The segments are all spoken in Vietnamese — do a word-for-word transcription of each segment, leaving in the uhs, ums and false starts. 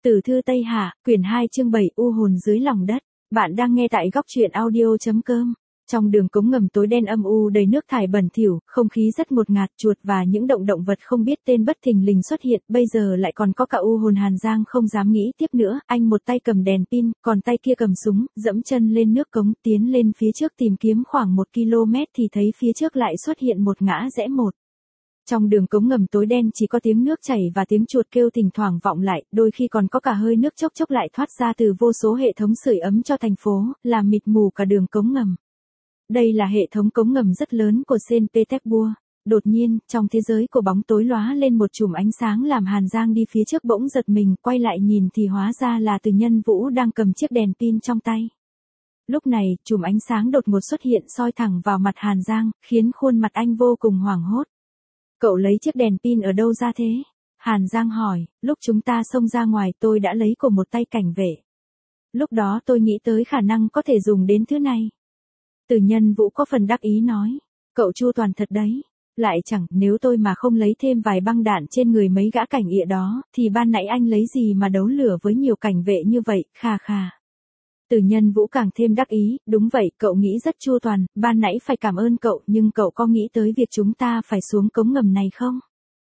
Tử thư Tây Hạ, quyển hai chương bảy U hồn dưới lòng đất. Bạn đang nghe tại góc truyện audio.com. Trong đường cống ngầm tối đen âm u đầy nước thải bẩn thỉu, không khí rất ngột ngạt, chuột và những động động vật không biết tên bất thình lình xuất hiện, bây giờ lại còn có cả U hồn. Hàn Giang không dám nghĩ tiếp nữa, anh một tay cầm đèn pin, còn tay kia cầm súng, dẫm chân lên nước cống, tiến lên phía trước tìm kiếm khoảng một ki lô mét thì thấy phía trước lại xuất hiện một ngã rẽ một. Trong đường cống ngầm tối đen chỉ có tiếng nước chảy và tiếng chuột kêu thỉnh thoảng vọng lại, đôi khi còn có cả hơi nước chốc chốc lại thoát ra từ vô số hệ thống sưởi ấm cho thành phố, làm mịt mù cả đường cống ngầm. Đây là hệ thống cống ngầm rất lớn của Saint Petersburg. Đột nhiên, trong thế giới của bóng tối lóa lên một chùm ánh sáng làm Hàn Giang đi phía trước bỗng giật mình, quay lại nhìn thì hóa ra là Từ Nhân Vũ đang cầm chiếc đèn pin trong tay. Lúc này, chùm ánh sáng đột ngột xuất hiện soi thẳng vào mặt Hàn Giang, khiến khuôn mặt anh vô cùng hoảng hốt. Cậu lấy chiếc đèn pin ở đâu ra thế? Hàn Giang hỏi, lúc chúng ta xông ra ngoài tôi đã lấy của một tay cảnh vệ. Lúc đó tôi nghĩ tới khả năng có thể dùng đến thứ này. Từ Nhân Vũ có phần đắc ý nói, cậu chu toàn thật đấy. Lại chẳng, nếu tôi mà không lấy thêm vài băng đạn trên người mấy gã cảnh ịa đó, thì ban nãy anh lấy gì mà đấu lửa với nhiều cảnh vệ như vậy, khà khà. Từ Nhân Vũ càng thêm đắc ý, đúng vậy, cậu nghĩ rất chu toàn, ban nãy phải cảm ơn cậu, nhưng cậu có nghĩ tới việc chúng ta phải xuống cống ngầm này không?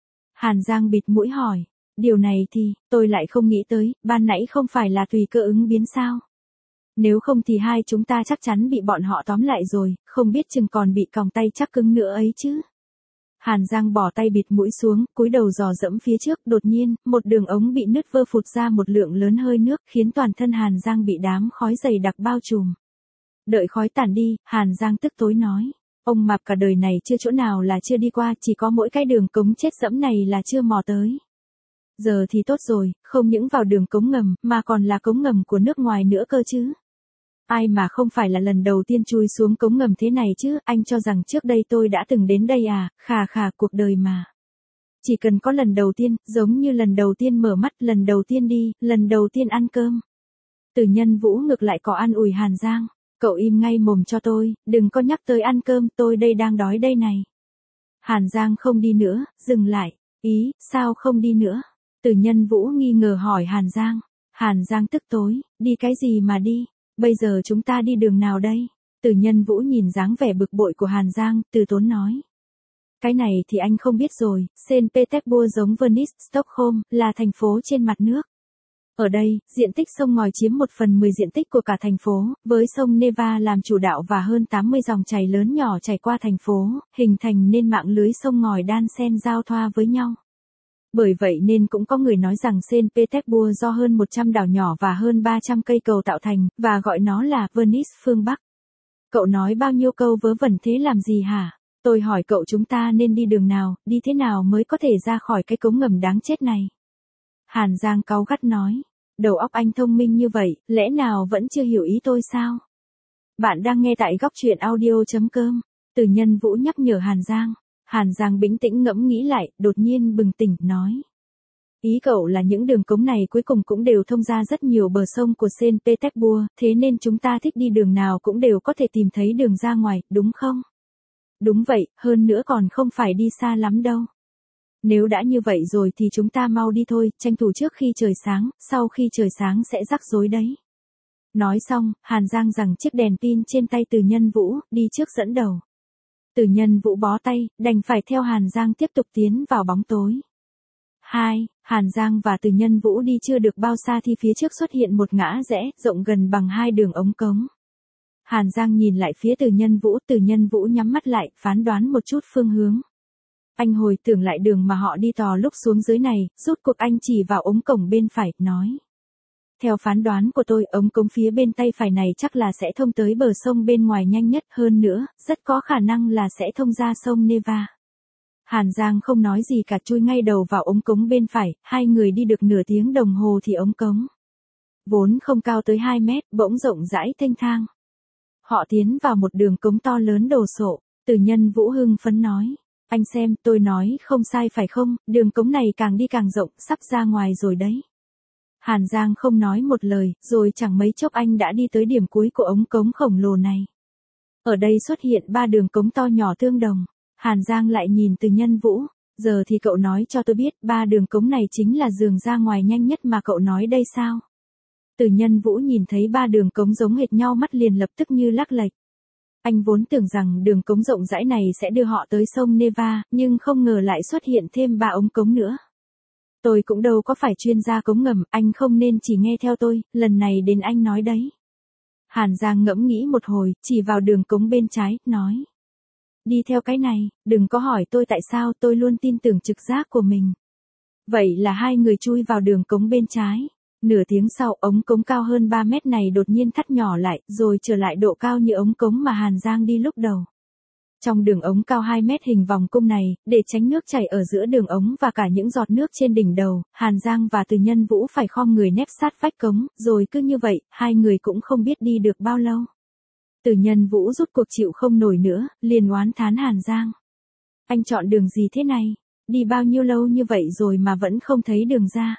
Hàn Giang bịt mũi hỏi, điều này thì, tôi lại không nghĩ tới, ban nãy không phải là tùy cơ ứng biến sao? Nếu không thì hai chúng ta chắc chắn bị bọn họ tóm lại rồi, không biết chừng còn bị còng tay chắc cứng nữa ấy chứ. Hàn Giang bỏ tay bịt mũi xuống, cúi đầu dò dẫm phía trước, đột nhiên, một đường ống bị nứt vỡ phụt ra một lượng lớn hơi nước, khiến toàn thân Hàn Giang bị đám khói dày đặc bao trùm. Đợi khói tản đi, Hàn Giang tức tối nói, ông Mạp cả đời này chưa chỗ nào là chưa đi qua, chỉ có mỗi cái đường cống chết dẫm này là chưa mò tới. Giờ thì tốt rồi, không những vào đường cống ngầm, mà còn là cống ngầm của nước ngoài nữa cơ chứ. Ai mà không phải là lần đầu tiên chui xuống cống ngầm thế này chứ, anh cho rằng trước đây tôi đã từng đến đây à, khà khà cuộc đời mà. Chỉ cần có lần đầu tiên, giống như lần đầu tiên mở mắt, lần đầu tiên đi, lần đầu tiên ăn cơm. Từ Nhân Vũ ngược lại có an ủi Hàn Giang, cậu im ngay mồm cho tôi, đừng có nhắc tới ăn cơm, tôi đây đang đói đây này. Hàn Giang không đi nữa, dừng lại, ý, sao không đi nữa? Từ Nhân Vũ nghi ngờ hỏi Hàn Giang. Hàn Giang tức tối, đi cái gì mà đi? Bây giờ chúng ta đi đường nào đây? Từ Nhân Vũ nhìn dáng vẻ bực bội của Hàn Giang, từ tốn nói. Cái này thì anh không biết rồi, Saint Petersburg giống Venice, Stockholm, là thành phố trên mặt nước. Ở đây, diện tích sông ngòi chiếm một phần mười diện tích của cả thành phố, với sông Neva làm chủ đạo và hơn tám mươi dòng chảy lớn nhỏ chảy qua thành phố, hình thành nên mạng lưới sông ngòi đan xen giao thoa với nhau. Bởi vậy nên cũng có người nói rằng Saint Petersburg do hơn một trăm đảo nhỏ và hơn ba trăm cây cầu tạo thành, và gọi nó là Venice phương Bắc. Cậu nói bao nhiêu câu vớ vẩn thế làm gì hả? Tôi hỏi cậu chúng ta nên đi đường nào, đi thế nào mới có thể ra khỏi cái cống ngầm đáng chết này? Hàn Giang cáu gắt nói, đầu óc anh thông minh như vậy, lẽ nào vẫn chưa hiểu ý tôi sao? Bạn đang nghe tại góc truyện audio.com. Từ Nhân Vũ nhắc nhở Hàn Giang. Hàn Giang bình tĩnh ngẫm nghĩ lại, đột nhiên bừng tỉnh, nói. Ý cậu là những đường cống này cuối cùng cũng đều thông ra rất nhiều bờ sông của Saint Petersburg, thế nên chúng ta thích đi đường nào cũng đều có thể tìm thấy đường ra ngoài, đúng không? Đúng vậy, hơn nữa còn không phải đi xa lắm đâu. Nếu đã như vậy rồi thì chúng ta mau đi thôi, tranh thủ trước khi trời sáng, sau khi trời sáng sẽ rắc rối đấy. Nói xong, Hàn Giang giằng chiếc đèn pin trên tay Từ Nhân Vũ, đi trước dẫn đầu. Từ Nhân Vũ bó tay, đành phải theo Hàn Giang tiếp tục tiến vào bóng tối. Hai, Hàn Giang và Từ Nhân Vũ đi chưa được bao xa thì phía trước xuất hiện một ngã rẽ, rộng gần bằng hai đường ống cống. Hàn Giang nhìn lại phía Từ Nhân Vũ, Từ Nhân Vũ nhắm mắt lại, phán đoán một chút phương hướng. Anh hồi tưởng lại đường mà họ đi tò lúc xuống dưới này, rút cuộc anh chỉ vào ống cổng bên phải, nói. Theo phán đoán của tôi, ống cống phía bên tay phải này chắc là sẽ thông tới bờ sông bên ngoài nhanh nhất, hơn nữa, rất có khả năng là sẽ thông ra sông Neva. Hàn Giang không nói gì cả, chui ngay đầu vào ống cống bên phải, hai người đi được nửa tiếng đồng hồ thì ống cống, vốn không cao tới hai mét, bỗng rộng rãi thênh thang. Họ tiến vào một đường cống to lớn đồ sộ, Từ Nhân Vũ hưng phấn nói. Anh xem, tôi nói không sai phải không, đường cống này càng đi càng rộng, sắp ra ngoài rồi đấy. Hàn Giang không nói một lời, rồi chẳng mấy chốc anh đã đi tới điểm cuối của ống cống khổng lồ này. Ở đây xuất hiện ba đường cống to nhỏ tương đồng. Hàn Giang lại nhìn Từ Nhân Vũ, Giờ thì cậu nói cho tôi biết, ba đường cống này chính là giường ra ngoài nhanh nhất mà cậu nói đây sao? Từ Nhân Vũ nhìn thấy ba đường cống giống hệt nhau mắt liền lập tức như lắc lệch. Anh vốn tưởng rằng đường cống rộng rãi này sẽ đưa họ tới sông Neva, nhưng không ngờ lại xuất hiện thêm ba ống cống nữa. Tôi cũng đâu có phải chuyên gia cống ngầm, anh không nên chỉ nghe theo tôi, lần này đến anh nói đấy. Hàn Giang ngẫm nghĩ một hồi, chỉ vào đường cống bên trái, nói. Đi theo cái này, đừng có hỏi tôi tại sao, tôi luôn tin tưởng trực giác của mình. Vậy là hai người chui vào đường cống bên trái. Nửa tiếng sau, ống cống cao hơn ba mét này đột nhiên thắt nhỏ lại, rồi trở lại độ cao như ống cống mà Hàn Giang đi lúc đầu. Trong đường ống cao hai mét hình vòng cung này, để tránh nước chảy ở giữa đường ống và cả những giọt nước trên đỉnh đầu, Hàn Giang và Từ Nhân Vũ phải khom người nép sát vách cống, rồi cứ như vậy, hai người cũng không biết đi được bao lâu. Từ Nhân Vũ rút cuộc chịu không nổi nữa, liền oán thán Hàn Giang. Anh chọn đường gì thế này? Đi bao nhiêu lâu như vậy rồi mà vẫn không thấy đường ra?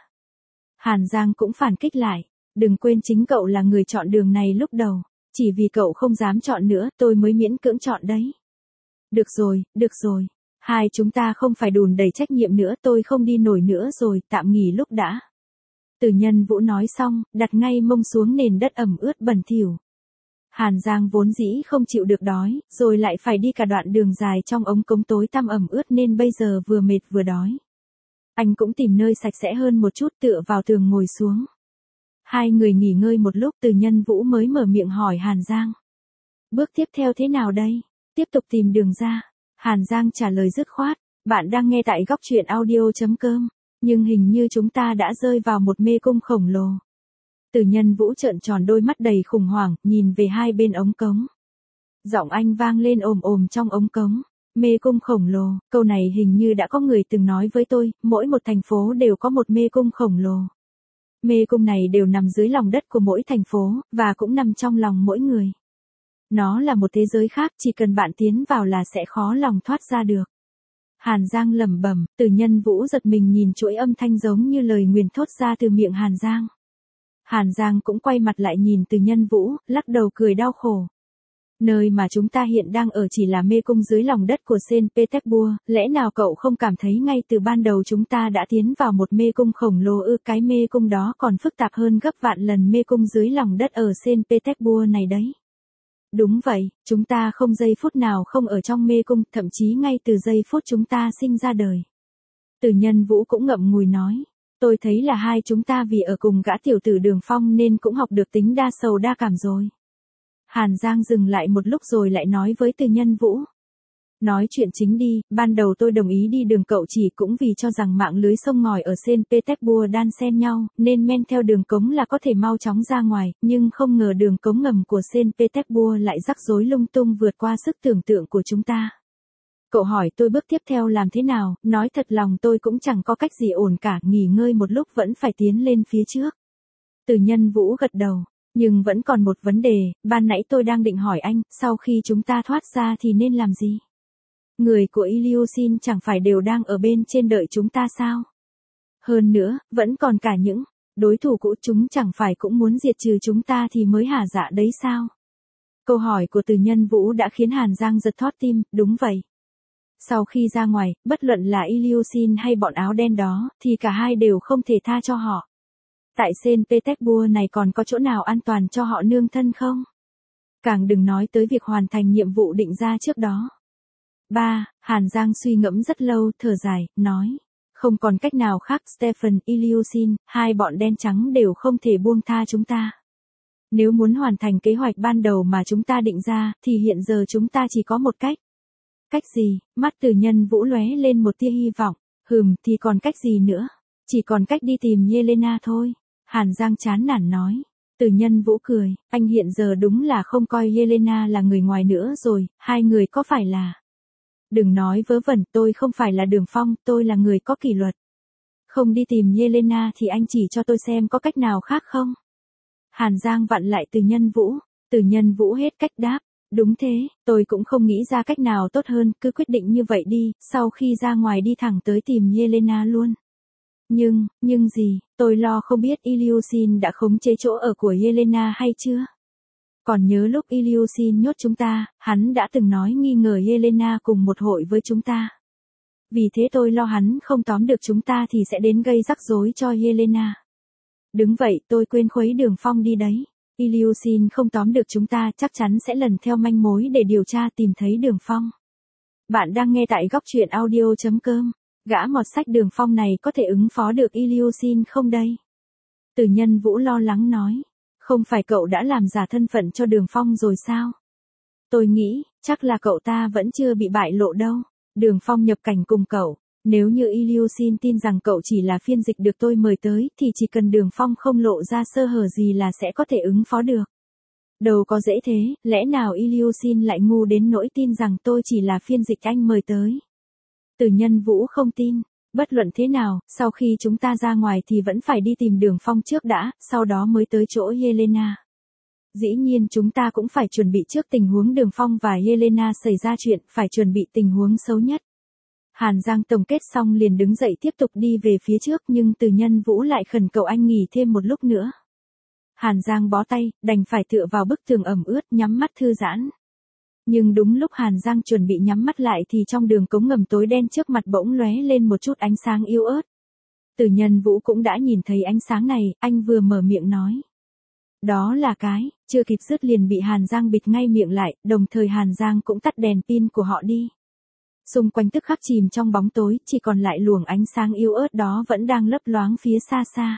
Hàn Giang cũng phản kích lại. Đừng quên chính cậu là người chọn đường này lúc đầu. Chỉ vì cậu không dám chọn nữa, tôi mới miễn cưỡng chọn đấy. Được rồi, được rồi. Hai chúng ta không phải đùn đẩy trách nhiệm nữa, tôi không đi nổi nữa rồi, tạm nghỉ lúc đã. Từ Nhân Vũ nói xong, đặt ngay mông xuống nền đất ẩm ướt bẩn thỉu. Hàn Giang vốn dĩ không chịu được đói, rồi lại phải đi cả đoạn đường dài trong ống cống tối tăm ẩm ướt nên bây giờ vừa mệt vừa đói. Anh cũng tìm nơi sạch sẽ hơn một chút tựa vào tường ngồi xuống. Hai người nghỉ ngơi một lúc Từ Nhân Vũ mới mở miệng hỏi Hàn Giang. Bước tiếp theo thế nào đây? Tiếp tục tìm đường ra. Hàn Giang trả lời dứt khoát. Bạn đang nghe tại góc truyện audio chấm com. Nhưng hình như chúng ta đã rơi vào một mê cung khổng lồ. Từ Nhân Vũ trợn tròn đôi mắt đầy khủng hoảng, nhìn về hai bên ống cống. Giọng anh vang lên ồm ồm trong ống cống. Mê cung khổng lồ, câu này hình như đã có người từng nói với tôi, mỗi một thành phố đều có một mê cung khổng lồ. Mê cung này đều nằm dưới lòng đất của mỗi thành phố, và cũng nằm trong lòng mỗi người. Nó là một thế giới khác, chỉ cần bạn tiến vào là sẽ khó lòng thoát ra được. Hàn Giang lẩm bẩm, Từ Nhân Vũ giật mình nhìn chuỗi âm thanh giống như lời nguyền thốt ra từ miệng Hàn Giang. Hàn Giang cũng quay mặt lại nhìn Từ Nhân Vũ, lắc đầu cười đau khổ. Nơi mà chúng ta hiện đang ở chỉ là mê cung dưới lòng đất của Saint Petersburg, lẽ nào cậu không cảm thấy ngay từ ban đầu chúng ta đã tiến vào một mê cung khổng lồ ư? Cái mê cung đó còn phức tạp hơn gấp vạn lần mê cung dưới lòng đất ở Saint Petersburg này đấy. Đúng vậy, chúng ta không giây phút nào không ở trong mê cung, thậm chí ngay từ giây phút chúng ta sinh ra đời. Từ Nhân Vũ cũng ngậm ngùi nói. Tôi thấy là hai chúng ta vì ở cùng gã tiểu tử Đường Phong nên cũng học được tính đa sầu đa cảm rồi. Hàn Giang dừng lại một lúc rồi lại nói với Từ Nhân Vũ. Nói chuyện chính đi, ban đầu tôi đồng ý đi đường cậu chỉ cũng vì cho rằng mạng lưới sông ngòi ở Saint Petersburg đan xen nhau, nên men theo đường cống là có thể mau chóng ra ngoài, nhưng không ngờ đường cống ngầm của Saint Petersburg lại rắc rối lung tung vượt qua sức tưởng tượng của chúng ta. Cậu hỏi tôi bước tiếp theo làm thế nào, nói thật lòng tôi cũng chẳng có cách gì ổn cả, nghỉ ngơi một lúc vẫn phải tiến lên phía trước. Từ Nhân Vũ gật đầu. Nhưng vẫn còn một vấn đề, ban nãy tôi đang định hỏi anh, sau khi chúng ta thoát ra thì nên làm gì? Người của Ilyushin chẳng phải đều đang ở bên trên đợi chúng ta sao? Hơn nữa, vẫn còn cả những đối thủ cũ, chúng chẳng phải cũng muốn diệt trừ chúng ta thì mới hả dạ đấy sao? Câu hỏi của Từ Nhân Vũ đã khiến Hàn Giang giật thót tim, đúng vậy. Sau khi ra ngoài, bất luận là Ilyushin hay bọn áo đen đó, thì cả hai đều không thể tha cho họ. Tại Saint Petersburg này còn có chỗ nào an toàn cho họ nương thân không? Càng đừng nói tới việc hoàn thành nhiệm vụ định ra trước đó. ba. Hàn Giang suy ngẫm rất lâu, thở dài, nói. Không còn cách nào khác, Stephen, Ilyushin, hai bọn đen trắng đều không thể buông tha chúng ta. Nếu muốn hoàn thành kế hoạch ban đầu mà chúng ta định ra, thì hiện giờ chúng ta chỉ có một cách. Cách gì? Mắt Từ Nhân Vũ lóe lên một tia hy vọng. Hừm, thì còn cách gì nữa? Chỉ còn cách đi tìm Yelena thôi. Hàn Giang chán nản nói. Từ Nhân Vũ cười, anh hiện giờ đúng là không coi Yelena là người ngoài nữa rồi, hai người có phải là... Đừng nói vớ vẩn, tôi không phải là Đường Phong, tôi là người có kỷ luật. Không đi tìm Yelena thì anh chỉ cho tôi xem có cách nào khác không? Hàn Giang vặn lại Từ Nhân Vũ, Từ Nhân Vũ hết cách đáp. Đúng thế, tôi cũng không nghĩ ra cách nào tốt hơn, cứ quyết định như vậy đi, sau khi ra ngoài đi thẳng tới tìm Yelena luôn. Nhưng, nhưng gì, tôi lo không biết Ilyushin đã khống chế chỗ ở của Yelena hay chưa? Còn nhớ lúc Ilyushin nhốt chúng ta, hắn đã từng nói nghi ngờ Yelena cùng một hội với chúng ta. vì thế tôi lo hắn không tóm được chúng ta thì sẽ đến gây rắc rối cho Helena. Đứng vậy tôi quên khuấy Đường Phong đi đấy. Ilyushin không tóm được chúng ta chắc chắn sẽ lần theo manh mối để điều tra tìm thấy Đường Phong. Bạn đang nghe tại góc truyện audio.com. Gã mọt sách Đường Phong này có thể ứng phó được Ilyushin không đây? Từ Nhân Vũ lo lắng nói. Không phải cậu đã làm giả thân phận cho Đường Phong rồi sao? Tôi nghĩ, chắc là cậu ta vẫn chưa bị bại lộ đâu. Đường Phong nhập cảnh cùng cậu. Nếu như Ilyushin tin rằng cậu chỉ là phiên dịch được tôi mời tới thì chỉ cần Đường Phong không lộ ra sơ hở gì là sẽ có thể ứng phó được. Đâu có dễ thế, lẽ nào Ilyushin lại ngu đến nỗi tin rằng tôi chỉ là phiên dịch anh mời tới? Từ Nhân Vũ không tin. Bất luận thế nào, sau khi chúng ta ra ngoài thì vẫn phải đi tìm Đường Phong trước đã, sau đó mới tới chỗ Helena. Dĩ nhiên chúng ta cũng phải chuẩn bị trước tình huống Đường Phong và Helena xảy ra chuyện, phải chuẩn bị tình huống xấu nhất. Hàn Giang tổng kết xong liền đứng dậy tiếp tục đi về phía trước nhưng Từ Nhân Vũ lại khẩn cầu anh nghỉ thêm một lúc nữa. Hàn Giang bó tay, đành phải tựa vào bức tường ẩm ướt nhắm mắt thư giãn. Nhưng đúng lúc Hàn Giang chuẩn bị nhắm mắt lại thì trong đường cống ngầm tối đen trước mặt bỗng lóe lên một chút ánh sáng yếu ớt. Từ Nhân Vũ cũng đã nhìn thấy ánh sáng này, anh vừa mở miệng nói. Đó là cái, chưa kịp dứt liền bị Hàn Giang bịt ngay miệng lại, đồng thời Hàn Giang cũng tắt đèn pin của họ đi. Xung quanh tức khắc chìm trong bóng tối, chỉ còn lại luồng ánh sáng yếu ớt đó vẫn đang lấp loáng phía xa xa.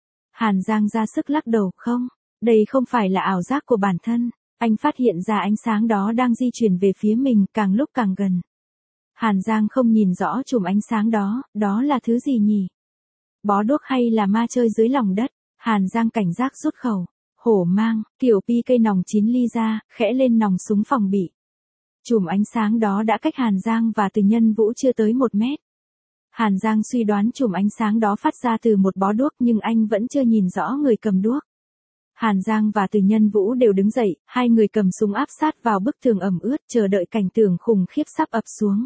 Hàn Giang ra sức lắc đầu, không, đây không phải là ảo giác của bản thân. Anh phát hiện ra ánh sáng đó đang di chuyển về phía mình, càng lúc càng gần. Hàn Giang không nhìn rõ chùm ánh sáng đó, đó là thứ gì nhỉ? Bó đuốc hay là ma chơi dưới lòng đất? Hàn Giang cảnh giác rút khẩu. Hổ mang, kiểu pi cây nòng chín ly ra, khẽ lên nòng súng phòng bị. Chùm ánh sáng đó đã cách Hàn Giang và Từ Nhân Vũ chưa tới một mét. Hàn Giang suy đoán chùm ánh sáng đó phát ra từ một bó đuốc nhưng anh vẫn chưa nhìn rõ người cầm đuốc. Hàn Giang và Từ Nhân Vũ đều đứng dậy, hai người cầm súng áp sát vào bức tường ẩm ướt chờ đợi cảnh tượng khủng khiếp sắp ập xuống.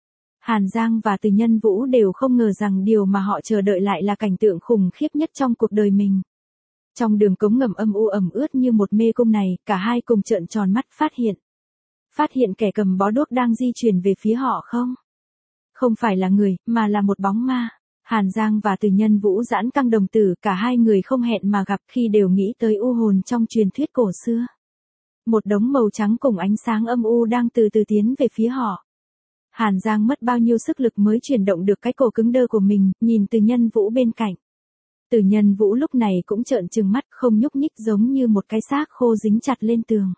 Hàn Giang và Từ Nhân Vũ đều không ngờ rằng điều mà họ chờ đợi lại là cảnh tượng khủng khiếp nhất trong cuộc đời mình. Trong đường cống ngầm âm u ẩm ướt như một mê cung này, cả hai cùng trợn tròn mắt phát hiện. Phát hiện kẻ cầm bó đuốc đang di chuyển về phía họ không? Không phải là người, mà là một bóng ma. Hàn Giang và Từ Nhân Vũ giãn căng đồng tử, cả hai người không hẹn mà gặp khi đều nghĩ tới u hồn trong truyền thuyết cổ xưa. Một đống màu trắng cùng ánh sáng âm u đang từ từ tiến về phía họ. Hàn Giang mất bao nhiêu sức lực mới chuyển động được cái cổ cứng đơ của mình, nhìn Từ Nhân Vũ bên cạnh. Từ Nhân Vũ lúc này cũng trợn trừng mắt, không nhúc nhích, giống như một cái xác khô dính chặt lên tường.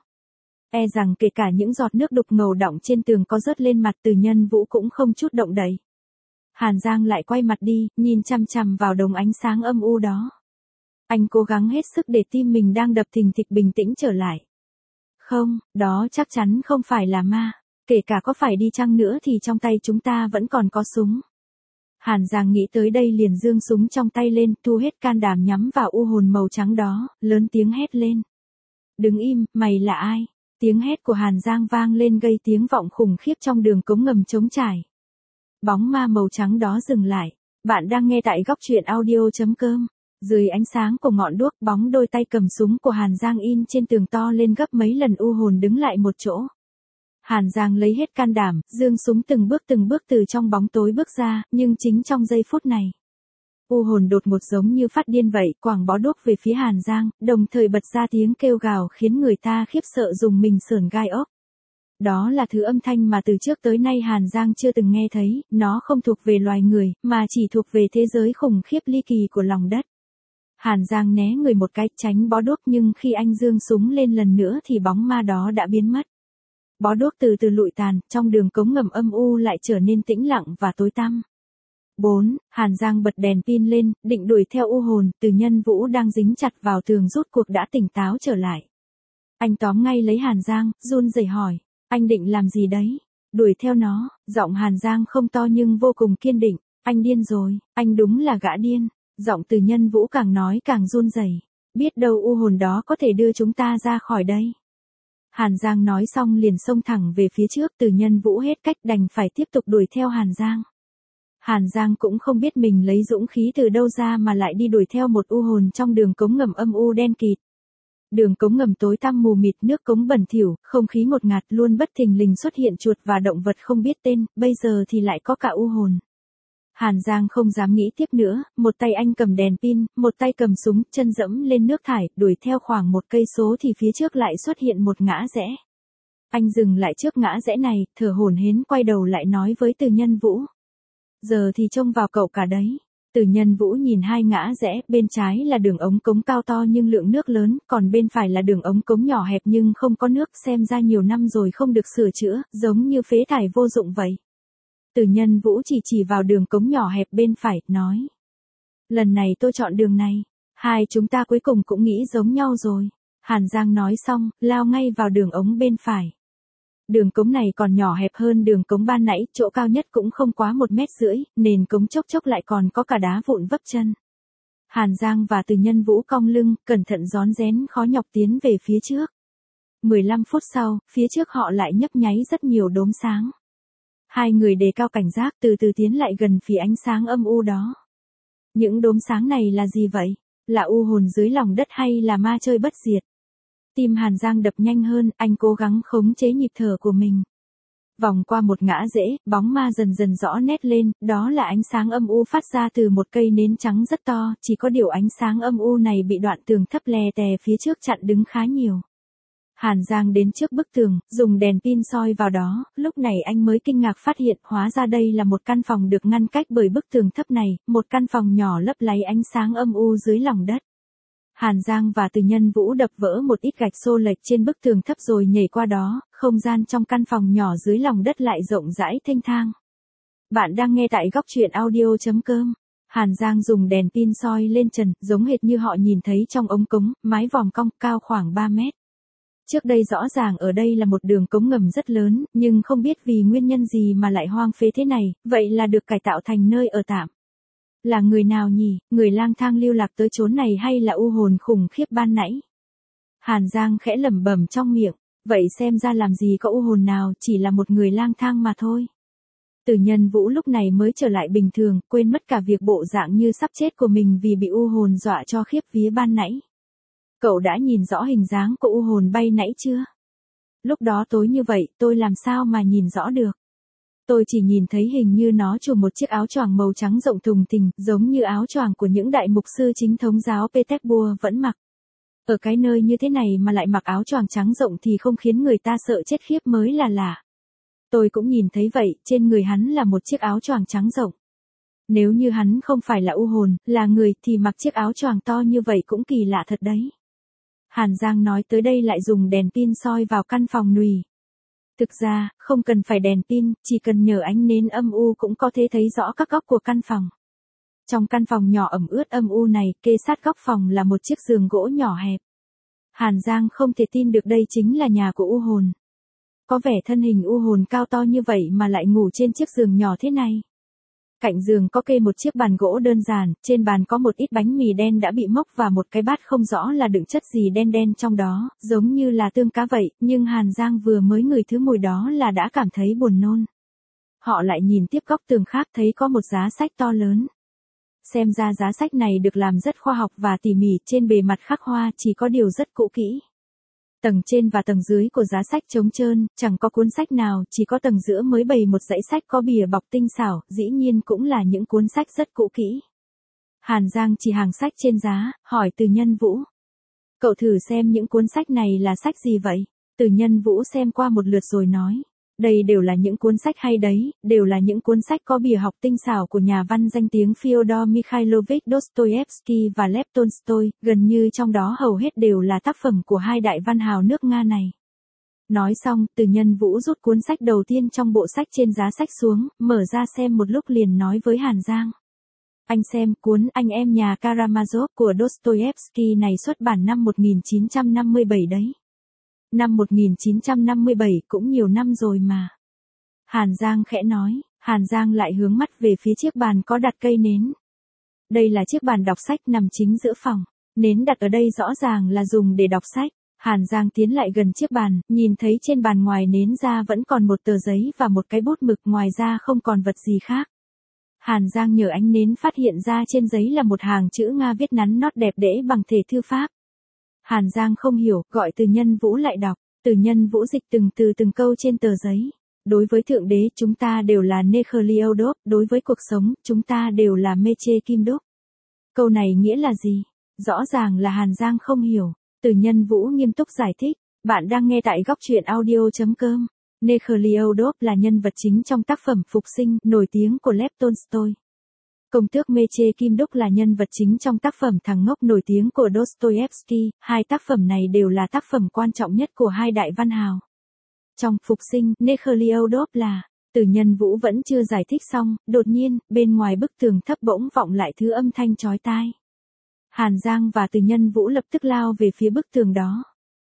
E rằng kể cả những giọt nước đục ngầu đọng trên tường có rớt lên mặt Từ Nhân Vũ cũng không chút động đậy. Hàn Giang lại quay mặt đi, nhìn chằm chằm vào đống ánh sáng âm u đó. Anh cố gắng hết sức để tim mình đang đập thình thịch bình tĩnh trở lại. Không, đó chắc chắn không phải là ma. Kể cả có phải đi chăng nữa thì trong tay chúng ta vẫn còn có súng. Hàn Giang nghĩ tới đây liền giương súng trong tay lên, thu hết can đảm nhắm vào u hồn màu trắng đó, lớn tiếng hét lên. Đứng im, mày là ai? Tiếng hét của Hàn Giang vang lên gây tiếng vọng khủng khiếp trong đường cống ngầm trống trải. Bóng ma màu trắng đó dừng lại. Bạn đang nghe tại góc truyện audio.com. Dưới ánh sáng của ngọn đuốc, bóng đôi tay cầm súng của Hàn Giang in trên tường to lên gấp mấy lần, u hồn đứng lại một chỗ. Hàn Giang lấy hết can đảm, giương súng từng bước từng bước từ trong bóng tối bước ra, nhưng chính trong giây phút này. U hồn đột ngột giống như phát điên vậy, quẳng bó đuốc về phía Hàn Giang, đồng thời bật ra tiếng kêu gào khiến người ta khiếp sợ rùng mình sởn gai ốc. Đó là thứ âm thanh mà từ trước tới nay Hàn Giang chưa từng nghe thấy, nó không thuộc về loài người, mà chỉ thuộc về thế giới khủng khiếp ly kỳ của lòng đất. Hàn Giang né người một cái, tránh bó đuốc, nhưng khi anh giương súng lên lần nữa thì bóng ma đó đã biến mất. Bó đuốc từ từ lụi tàn, trong đường cống ngầm âm u lại trở nên tĩnh lặng và tối tăm. bốn. Hàn Giang bật đèn pin lên, định đuổi theo u hồn, Từ Nhân Vũ đang dính chặt vào tường rút cuộc đã tỉnh táo trở lại. Anh tóm ngay lấy Hàn Giang, run rẩy hỏi, anh định làm gì đấy? Đuổi theo nó. Giọng Hàn Giang không to nhưng vô cùng kiên định. Anh điên rồi, anh đúng là gã điên. Giọng Từ Nhân Vũ càng nói càng run rẩy. Biết đâu u hồn đó có thể đưa chúng ta ra khỏi đây. Hàn Giang nói xong liền xông thẳng về phía trước, Từ Nhân Vũ hết cách đành phải tiếp tục đuổi theo Hàn Giang. Hàn Giang cũng không biết mình lấy dũng khí từ đâu ra mà lại đi đuổi theo một u hồn trong đường cống ngầm âm u đen kịt. Đường cống ngầm tối tăm mù mịt, nước cống bẩn thỉu, không khí ngột ngạt, luôn bất thình lình xuất hiện chuột và động vật không biết tên, bây giờ thì lại có cả u hồn. Hàn Giang không dám nghĩ tiếp nữa, một tay anh cầm đèn pin, một tay cầm súng, chân dẫm lên nước thải, đuổi theo khoảng một cây số thì phía trước lại xuất hiện một ngã rẽ. Anh dừng lại trước ngã rẽ này, thở hổn hển quay đầu lại nói với Từ Nhân Vũ. Giờ thì trông vào cậu cả đấy. Từ Nhân Vũ nhìn hai ngã rẽ, bên trái là đường ống cống cao to nhưng lượng nước lớn, còn bên phải là đường ống cống nhỏ hẹp nhưng không có nước, xem ra nhiều năm rồi không được sửa chữa, giống như phế thải vô dụng vậy. Từ Nhân Vũ chỉ chỉ vào đường cống nhỏ hẹp bên phải, nói. Lần này tôi chọn đường này, hai chúng ta cuối cùng cũng nghĩ giống nhau rồi. Hàn Giang nói xong, lao ngay vào đường ống bên phải. Đường cống này còn nhỏ hẹp hơn đường cống ban nãy, chỗ cao nhất cũng không quá một mét rưỡi, nền cống chốc chốc lại còn có cả đá vụn vấp chân. Hàn Giang và Từ Nhân Vũ cong lưng, cẩn thận rón rén khó nhọc tiến về phía trước. mười lăm phút sau, phía trước họ lại nhấp nháy rất nhiều đốm sáng. Hai người đề cao cảnh giác từ từ tiến lại gần phía ánh sáng âm u đó. Những đốm sáng này là gì vậy? Là u hồn dưới lòng đất hay là ma chơi bất diệt? Tim Hàn Giang đập nhanh hơn, anh cố gắng khống chế nhịp thở của mình. Vòng qua một ngã rẽ, bóng ma dần dần rõ nét lên, đó là ánh sáng âm u phát ra từ một cây nến trắng rất to, chỉ có điều ánh sáng âm u này bị đoạn tường thấp lè tè phía trước chặn đứng khá nhiều. Hàn Giang đến trước bức tường, dùng đèn pin soi vào đó, lúc này anh mới kinh ngạc phát hiện hóa ra đây là một căn phòng được ngăn cách bởi bức tường thấp này, một căn phòng nhỏ lấp láy ánh sáng âm u dưới lòng đất. Hàn Giang và Từ Nhân Vũ đập vỡ một ít gạch xô lệch trên bức tường thấp rồi nhảy qua đó, không gian trong căn phòng nhỏ dưới lòng đất lại rộng rãi thênh thang. Bạn đang nghe tại góc truyện audio chấm com. Hàn Giang dùng đèn pin soi lên trần, giống hệt như họ nhìn thấy trong ống cống, mái vòm cong, cao khoảng ba mét. Trước đây rõ ràng ở đây là một đường cống ngầm rất lớn, nhưng không biết vì nguyên nhân gì mà lại hoang phế thế này, vậy là được cải tạo thành nơi ở tạm. Là người nào nhỉ, người lang thang lưu lạc tới chốn này hay là u hồn khủng khiếp ban nãy? Hàn Giang khẽ lẩm bẩm trong miệng, vậy xem ra làm gì có u hồn nào, chỉ là một người lang thang mà thôi. Từ Nhân Vũ lúc này mới trở lại bình thường, quên mất cả việc bộ dạng như sắp chết của mình vì bị u hồn dọa cho khiếp vía ban nãy. Cậu đã nhìn rõ hình dáng của u hồn bay nãy chưa? Lúc đó tối như vậy, tôi làm sao mà nhìn rõ được? Tôi chỉ nhìn thấy hình như nó trùm một chiếc áo choàng màu trắng rộng thùng thình, giống như áo choàng của những đại mục sư chính thống giáo Petersburg vẫn mặc. Ở cái nơi như thế này mà lại mặc áo choàng trắng rộng thì không khiến người ta sợ chết khiếp mới là lạ. Tôi cũng nhìn thấy vậy, trên người hắn là một chiếc áo choàng trắng rộng. Nếu như hắn không phải là u hồn, là người thì mặc chiếc áo choàng to như vậy cũng kỳ lạ thật đấy. Hàn Giang nói tới đây lại dùng đèn pin soi vào căn phòng nùi. Thực ra, không cần phải đèn pin, chỉ cần nhờ ánh nến âm u cũng có thể thấy rõ các góc của căn phòng. Trong căn phòng nhỏ ẩm ướt âm u này, kê sát góc phòng là một chiếc giường gỗ nhỏ hẹp. Hàn Giang không thể tin được đây chính là nhà của u hồn. Có vẻ thân hình u hồn cao to như vậy mà lại ngủ trên chiếc giường nhỏ thế này. Cạnh giường có kê một chiếc bàn gỗ đơn giản, trên bàn có một ít bánh mì đen đã bị mốc và một cái bát không rõ là đựng chất gì đen đen trong đó, giống như là tương cá vậy, nhưng Hàn Giang vừa mới ngửi thứ mùi đó là đã cảm thấy buồn nôn. Họ lại nhìn tiếp góc tường khác thấy có một giá sách to lớn. Xem ra giá sách này được làm rất khoa học và tỉ mỉ, trên bề mặt khắc hoa chỉ có điều rất cũ kỹ. Tầng trên và tầng dưới của giá sách trống trơn, chẳng có cuốn sách nào, chỉ có tầng giữa mới bày một dãy sách có bìa bọc tinh xảo, dĩ nhiên cũng là những cuốn sách rất cũ kỹ. Hàn Giang chỉ hàng sách trên giá, hỏi Từ Nhân Vũ. Cậu thử xem những cuốn sách này là sách gì vậy? Từ Nhân Vũ xem qua một lượt rồi nói. Đây đều là những cuốn sách hay đấy, đều là những cuốn sách có bìa học tinh xảo của nhà văn danh tiếng Fyodor Mikhailovich Dostoevsky và Lev Tolstoy, gần như trong đó hầu hết đều là tác phẩm của hai đại văn hào nước Nga này. Nói xong, Từ Nhân Vũ rút cuốn sách đầu tiên trong bộ sách trên giá sách xuống, mở ra xem một lúc liền nói với Hàn Giang. Anh xem, cuốn Anh em nhà Karamazov của Dostoevsky này xuất bản năm một nghìn chín trăm năm mươi bảy đấy. Năm một nghìn chín trăm năm mươi bảy cũng nhiều năm rồi mà. Hàn Giang khẽ nói, Hàn Giang lại hướng mắt về phía chiếc bàn có đặt cây nến. Đây là chiếc bàn đọc sách nằm chính giữa phòng, nến đặt ở đây rõ ràng là dùng để đọc sách. Hàn Giang tiến lại gần chiếc bàn, nhìn thấy trên bàn ngoài nến ra vẫn còn một tờ giấy và một cái bút mực, ngoài ra không còn vật gì khác. Hàn Giang nhờ ánh nến phát hiện ra trên giấy là một hàng chữ Nga viết nắn nót đẹp đẽ bằng thể thư pháp. Hàn Giang không hiểu, gọi Từ Nhân Vũ lại đọc. Từ Nhân Vũ dịch từng từ từng câu trên tờ giấy. Đối với Thượng Đế chúng ta đều là Necheliodos, đối với cuộc sống chúng ta đều là Meche Kim Đúc. Câu này nghĩa là gì? Rõ ràng là Hàn Giang không hiểu. Từ Nhân Vũ nghiêm túc giải thích. Bạn đang nghe tại góc truyện audio.com. Necheliodos là nhân vật chính trong tác phẩm Phục sinh nổi tiếng của Lev Tolstoy. Công tước Meche Kim Đúc là nhân vật chính trong tác phẩm Thằng Ngốc nổi tiếng của Dostoevsky. Hai tác phẩm này đều là tác phẩm quan trọng nhất của hai đại văn hào. Trong Phục sinh, Necheliodos là, Từ Nhân Vũ vẫn chưa giải thích xong, đột nhiên, bên ngoài bức tường thấp bỗng vọng lại thứ âm thanh chói tai. Hàn Giang và Từ Nhân Vũ lập tức lao về phía bức tường đó.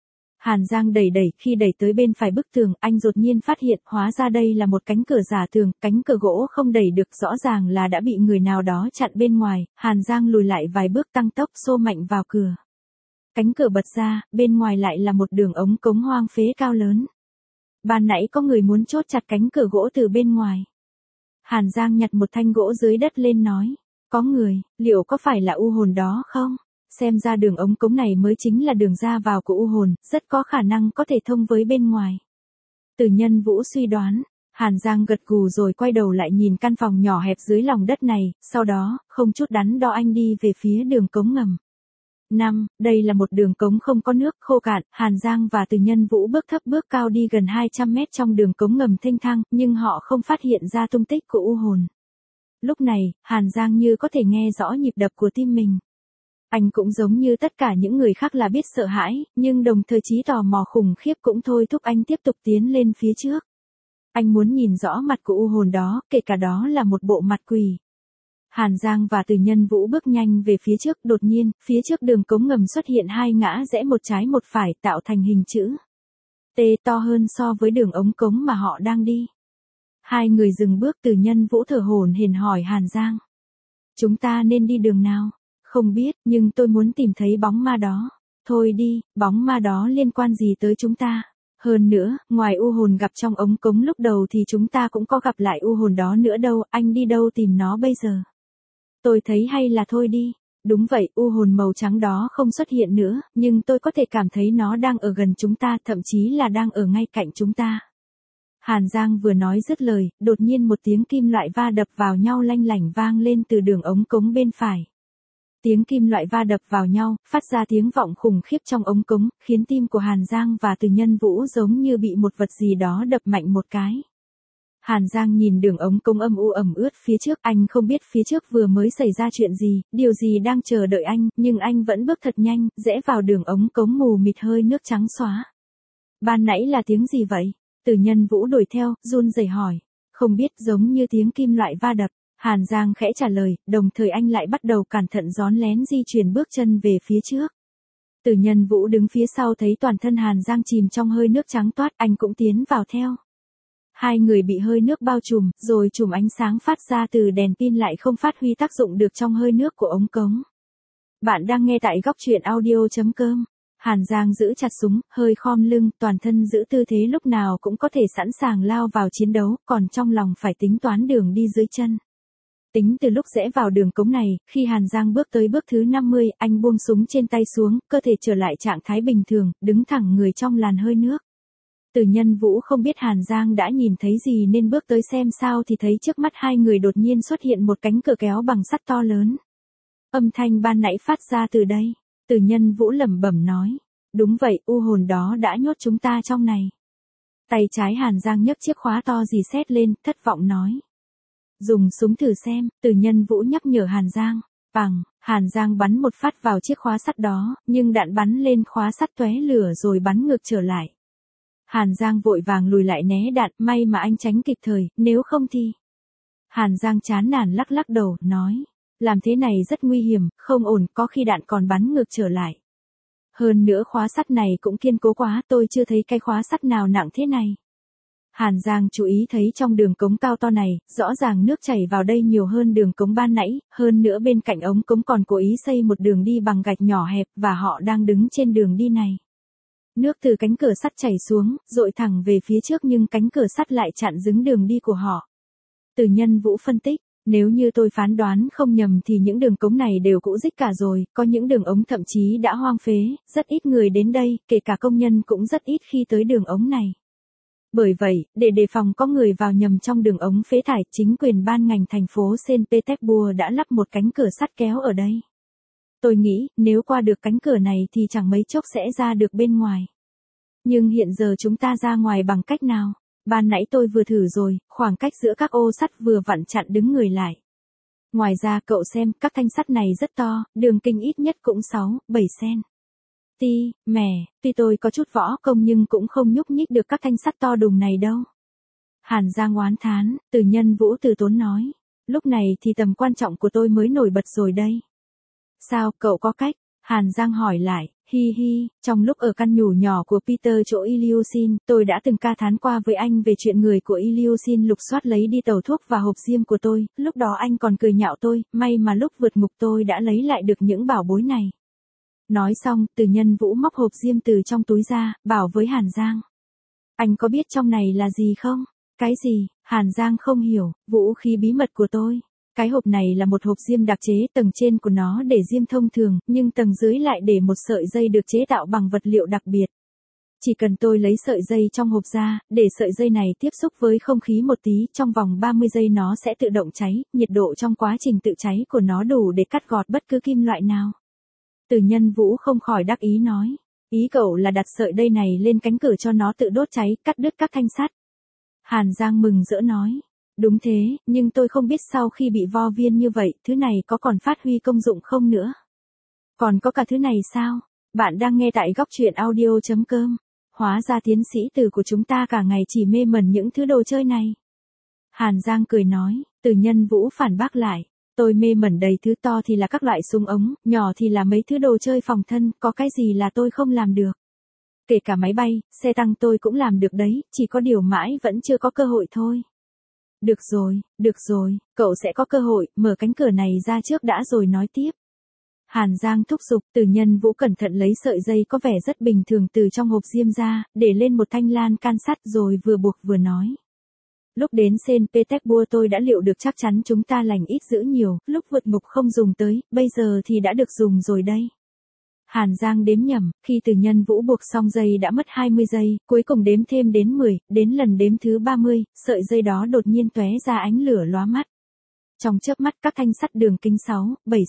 Hàn Giang đẩy đẩy, khi đẩy tới bên phải bức tường, anh đột nhiên phát hiện, hóa ra đây là một cánh cửa giả tường, cánh cửa gỗ không đẩy được, rõ ràng là đã bị người nào đó chặn bên ngoài. Hàn Giang lùi lại vài bước tăng tốc xô mạnh vào cửa. Cánh cửa bật ra, bên ngoài lại là một đường ống cống hoang phế cao lớn. Ban nãy có người muốn chốt chặt cánh cửa gỗ từ bên ngoài. Hàn Giang nhặt một thanh gỗ dưới đất lên nói, có người, liệu có phải là u hồn đó không? Xem ra đường ống cống này mới chính là đường ra vào của u hồn, rất có khả năng có thể thông với bên ngoài. Từ Nhân Vũ suy đoán. Hàn Giang gật gù rồi quay đầu lại nhìn căn phòng nhỏ hẹp dưới lòng đất này, sau đó, không chút đắn đo anh đi về phía đường cống ngầm. năm. Đây là một đường cống không có nước, khô cạn. Hàn Giang và Từ Nhân Vũ bước thấp bước cao đi gần hai trăm mét trong đường cống ngầm thênh thang, nhưng họ không phát hiện ra tung tích của u hồn. Lúc này, Hàn Giang như có thể nghe rõ nhịp đập của tim mình. Anh cũng giống như tất cả những người khác là biết sợ hãi, nhưng đồng thời trí tò mò khủng khiếp cũng thôi thúc anh tiếp tục tiến lên phía trước. Anh muốn nhìn rõ mặt của u hồn đó, kể cả đó là một bộ mặt quỷ. Hàn Giang và Từ Nhân Vũ bước nhanh về phía trước, đột nhiên, phía trước đường cống ngầm xuất hiện hai ngã rẽ một trái một phải tạo thành hình chữ T to hơn so với đường ống cống mà họ đang đi. Hai người dừng bước. Từ Nhân Vũ thở hổn hển hỏi Hàn Giang. Chúng ta nên đi đường nào? Không biết, nhưng tôi muốn tìm thấy bóng ma đó. Thôi đi, bóng ma đó liên quan gì tới chúng ta? Hơn nữa, ngoài u hồn gặp trong ống cống lúc đầu thì chúng ta cũng có gặp lại u hồn đó nữa đâu, anh đi đâu tìm nó bây giờ? Tôi thấy hay là thôi đi. Đúng vậy, u hồn màu trắng đó không xuất hiện nữa, nhưng tôi có thể cảm thấy nó đang ở gần chúng ta, thậm chí là đang ở ngay cạnh chúng ta. Hàn Giang vừa nói dứt lời, đột nhiên một tiếng kim loại va đập vào nhau lanh lảnh vang lên từ đường ống cống bên phải. Tiếng kim loại va đập vào nhau, phát ra tiếng vọng khủng khiếp trong ống cống, khiến tim của Hàn Giang và Từ Nhân Vũ giống như bị một vật gì đó đập mạnh một cái. Hàn Giang nhìn đường ống cống âm u ẩm ướt phía trước, anh không biết phía trước vừa mới xảy ra chuyện gì, điều gì đang chờ đợi anh, nhưng anh vẫn bước thật nhanh, rẽ vào đường ống cống mù mịt hơi nước trắng xóa. Ban nãy là tiếng gì vậy? Từ Nhân Vũ đuổi theo, run rẩy hỏi. Không biết, giống như tiếng kim loại va đập. Hàn Giang khẽ trả lời, đồng thời anh lại bắt đầu cẩn thận rón lén di chuyển bước chân về phía trước. Từ Nhân Vũ đứng phía sau thấy toàn thân Hàn Giang chìm trong hơi nước trắng toát, anh cũng tiến vào theo. Hai người bị hơi nước bao trùm, rồi chùm ánh sáng phát ra từ đèn pin lại không phát huy tác dụng được trong hơi nước của ống cống. Bạn đang nghe tại góc truyện audio.com. Hàn Giang giữ chặt súng, hơi khom lưng, toàn thân giữ tư thế lúc nào cũng có thể sẵn sàng lao vào chiến đấu, còn trong lòng phải tính toán đường đi dưới chân. Tính từ lúc rẽ vào đường cống này, khi Hàn Giang bước tới bước thứ năm mươi, anh buông súng trên tay xuống, cơ thể trở lại trạng thái bình thường, đứng thẳng người trong làn hơi nước. Từ Nhân Vũ không biết Hàn Giang đã nhìn thấy gì nên bước tới xem sao thì thấy trước mắt hai người đột nhiên xuất hiện một cánh cửa kéo bằng sắt to lớn. Âm thanh ban nãy phát ra từ đây. Từ Nhân Vũ lẩm bẩm nói. Đúng vậy, u hồn đó đã nhốt chúng ta trong này. Tay trái Hàn Giang nhấc chiếc khóa to dì xét lên, thất vọng nói. Dùng súng thử xem, Từ Nhân Vũ nhắc nhở Hàn Giang. Bằng, Hàn Giang bắn một phát vào chiếc khóa sắt đó, nhưng đạn bắn lên khóa sắt tóe lửa rồi bắn ngược trở lại. Hàn Giang vội vàng lùi lại né đạn, may mà anh tránh kịp thời, nếu không thì... Hàn Giang chán nản lắc lắc đầu, nói. Làm thế này rất nguy hiểm, không ổn, có khi đạn còn bắn ngược trở lại. Hơn nữa khóa sắt này cũng kiên cố quá, tôi chưa thấy cái khóa sắt nào nặng thế này. Hàn Giang chú ý thấy trong đường cống cao to này, rõ ràng nước chảy vào đây nhiều hơn đường cống ban nãy, hơn nữa bên cạnh ống cống còn cố ý xây một đường đi bằng gạch nhỏ hẹp, và họ đang đứng trên đường đi này. Nước từ cánh cửa sắt chảy xuống, dội thẳng về phía trước nhưng cánh cửa sắt lại chặn đứng đường đi của họ. Từ Nhân Vũ phân tích, Nếu như tôi phán đoán không nhầm thì những đường cống này đều cũ rích cả rồi, có những đường ống thậm chí đã hoang phế, rất ít người đến đây, kể cả công nhân cũng rất ít khi tới đường ống này. Bởi vậy, để đề phòng có người vào nhầm trong đường ống phế thải, chính quyền ban ngành thành phố Saint Petersburg đã lắp một cánh cửa sắt kéo ở đây. Tôi nghĩ, nếu qua được cánh cửa này thì chẳng mấy chốc sẽ ra được bên ngoài. Nhưng hiện giờ chúng ta ra ngoài bằng cách nào? Ban nãy tôi vừa thử rồi, khoảng cách giữa các ô sắt vừa vặn chặn đứng người lại. Ngoài ra cậu xem, các thanh sắt này rất to, đường kính ít nhất cũng sáu, bảy xen-ti-mét. Ti, mẻ, tuy tôi có chút võ công nhưng cũng không nhúc nhích được các thanh sắt to đùng này đâu. Hàn Giang oán thán, Từ Nhân Vũ từ tốn nói. Lúc này thì tầm quan trọng của tôi mới nổi bật rồi đây. Sao, cậu có cách? Hàn Giang hỏi lại, hi hi, trong lúc ở căn nhủ nhỏ của Peter chỗ Ilyushin, tôi đã từng ca thán qua với anh về chuyện người của Ilyushin lục soát lấy đi tàu thuốc và hộp diêm của tôi, lúc đó anh còn cười nhạo tôi, may mà lúc vượt ngục tôi đã lấy lại được những bảo bối này. Nói xong, Từ Nhân Vũ móc hộp diêm từ trong túi ra, bảo với Hàn Giang. Anh có biết trong này là gì không? Cái gì? Hàn Giang không hiểu, vũ khí bí mật của tôi. Cái hộp này là một hộp diêm đặc chế, tầng trên của nó để diêm thông thường, nhưng tầng dưới lại để một sợi dây được chế tạo bằng vật liệu đặc biệt. Chỉ cần tôi lấy sợi dây trong hộp ra, để sợi dây này tiếp xúc với không khí một tí, trong vòng ba mươi giây nó sẽ tự động cháy, nhiệt độ trong quá trình tự cháy của nó đủ để cắt gọt bất cứ kim loại nào. Từ Nhân Vũ không khỏi đắc ý nói, ý cậu là đặt sợi dây này lên cánh cửa cho nó tự đốt cháy, cắt đứt các thanh sắt. Hàn Giang mừng rỡ nói. Đúng thế, nhưng tôi không biết sau khi bị vo viên như vậy, thứ này có còn phát huy công dụng không nữa. Còn có cả thứ này sao? Bạn đang nghe tại góc truyện audio chấm com. Hóa ra tiến sĩ Từ của chúng ta cả ngày chỉ mê mẩn những thứ đồ chơi này. Hàn Giang cười nói, Từ Nhân Vũ phản bác lại. Tôi mê mẩn đầy thứ, to thì là các loại súng ống, nhỏ thì là mấy thứ đồ chơi phòng thân, có cái gì là tôi không làm được. Kể cả máy bay, xe tăng tôi cũng làm được đấy, chỉ có điều mãi vẫn chưa có cơ hội thôi. Được rồi, được rồi, cậu sẽ có cơ hội, mở cánh cửa này ra trước đã rồi nói tiếp. Hàn Giang thúc giục, Từ Nhân Vũ cẩn thận lấy sợi dây có vẻ rất bình thường từ trong hộp diêm ra, để lên một thanh lan can sắt rồi vừa buộc vừa nói. Lúc đến Saint Petersburg tôi đã liệu được chắc chắn chúng ta lành ít dữ nhiều, lúc vượt ngục không dùng tới, bây giờ thì đã được dùng rồi đây. Hàn Giang đếm nhầm, khi Từ Nhân Vũ buộc xong dây đã mất hai mươi giây, cuối cùng đếm thêm đến mười, đến lần đếm thứ ba mươi, sợi dây đó đột nhiên tóe ra ánh lửa lóa mắt. Trong chớp mắt các thanh sắt đường kính sáu, bảy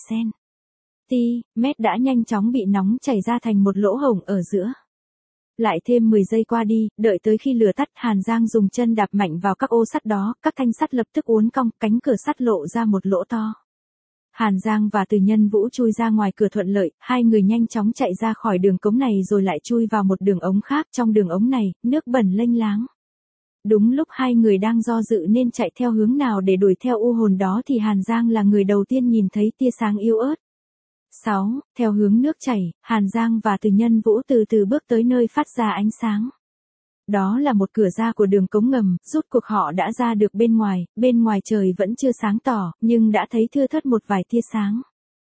xen-ti-mét đã nhanh chóng bị nóng chảy ra thành một lỗ hổng ở giữa. Lại thêm mười giây qua đi, đợi tới khi lửa tắt, Hàn Giang dùng chân đạp mạnh vào các ô sắt đó, các thanh sắt lập tức uốn cong, cánh cửa sắt lộ ra một lỗ to. Hàn Giang và Từ Nhân Vũ chui ra ngoài cửa thuận lợi, hai người nhanh chóng chạy ra khỏi đường cống này rồi lại chui vào một đường ống khác, trong đường ống này, nước bẩn lênh láng. Đúng lúc hai người đang do dự nên chạy theo hướng nào để đuổi theo u hồn đó thì Hàn Giang là người đầu tiên nhìn thấy tia sáng yếu ớt. sáu. Theo hướng nước chảy, Hàn Giang và Từ Nhân Vũ từ từ bước tới nơi phát ra ánh sáng. Đó là một cửa ra của đường cống ngầm, rút cuộc họ đã ra được bên ngoài, bên ngoài trời vẫn chưa sáng tỏ, nhưng đã thấy thưa thớt một vài tia sáng.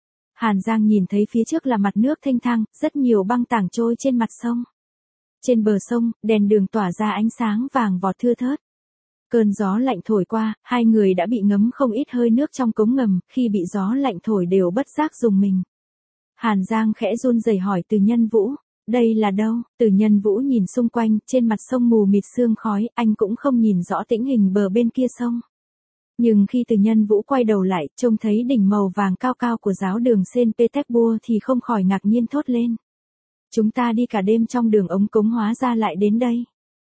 Hàn Giang nhìn thấy phía trước là mặt nước thanh thang, rất nhiều băng tảng trôi trên mặt sông. Trên bờ sông, đèn đường tỏa ra ánh sáng vàng vọt thưa thớt. Cơn gió lạnh thổi qua, hai người đã bị ngấm không ít hơi nước trong cống ngầm, khi bị gió lạnh thổi đều bất giác rùng mình. Hàn Giang khẽ run rẩy hỏi Từ Nhân Vũ. Đây là đâu? Từ Nhân Vũ nhìn xung quanh, trên mặt sông mù mịt sương khói, anh cũng không nhìn rõ tĩnh hình bờ bên kia sông. Nhưng khi Từ Nhân Vũ quay đầu lại, trông thấy đỉnh màu vàng cao cao của giáo đường Saint Petersburg thì không khỏi ngạc nhiên thốt lên. Chúng ta đi cả đêm trong đường ống cống hóa ra lại đến đây.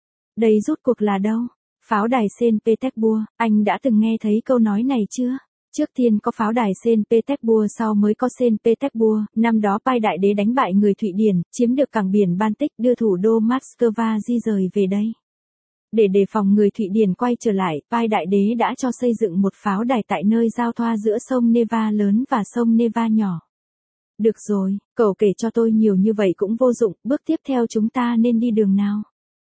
Đây rốt cuộc là đâu? Pháo đài Saint Petersburg, anh đã từng nghe thấy câu nói này chưa? Trước tiên có pháo đài Saint Petersburg, sau mới có Saint Petersburg, năm đó Pai Đại Đế đánh bại người Thụy Điển, chiếm được cảng biển Baltic, đưa thủ đô Moscow di rời về đây. Để đề phòng người Thụy Điển quay trở lại, Pai Đại Đế đã cho xây dựng một pháo đài tại nơi giao thoa giữa sông Neva lớn và sông Neva nhỏ. Được rồi, cậu kể cho tôi nhiều như vậy cũng vô dụng, bước tiếp theo chúng ta nên đi đường nào?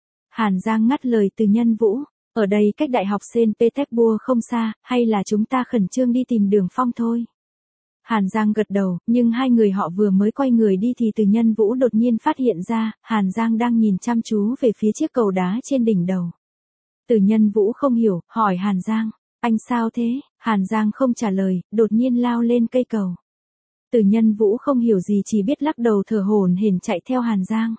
Hàn Giang ngắt lời Từ Nhân Vũ. Ở đây cách Đại học Saint Petersburg không xa, hay là chúng ta khẩn trương đi tìm đường phong thôi? Hàn Giang gật đầu, nhưng hai người họ vừa mới quay người đi thì Từ Nhân Vũ đột nhiên phát hiện ra, Hàn Giang đang nhìn chăm chú về phía chiếc cầu đá trên đỉnh đầu. Từ Nhân Vũ không hiểu, hỏi Hàn Giang, Anh sao thế? Hàn Giang không trả lời, đột nhiên lao lên cây cầu. Từ Nhân Vũ không hiểu gì chỉ biết lắc đầu thở hổn hển chạy theo Hàn Giang.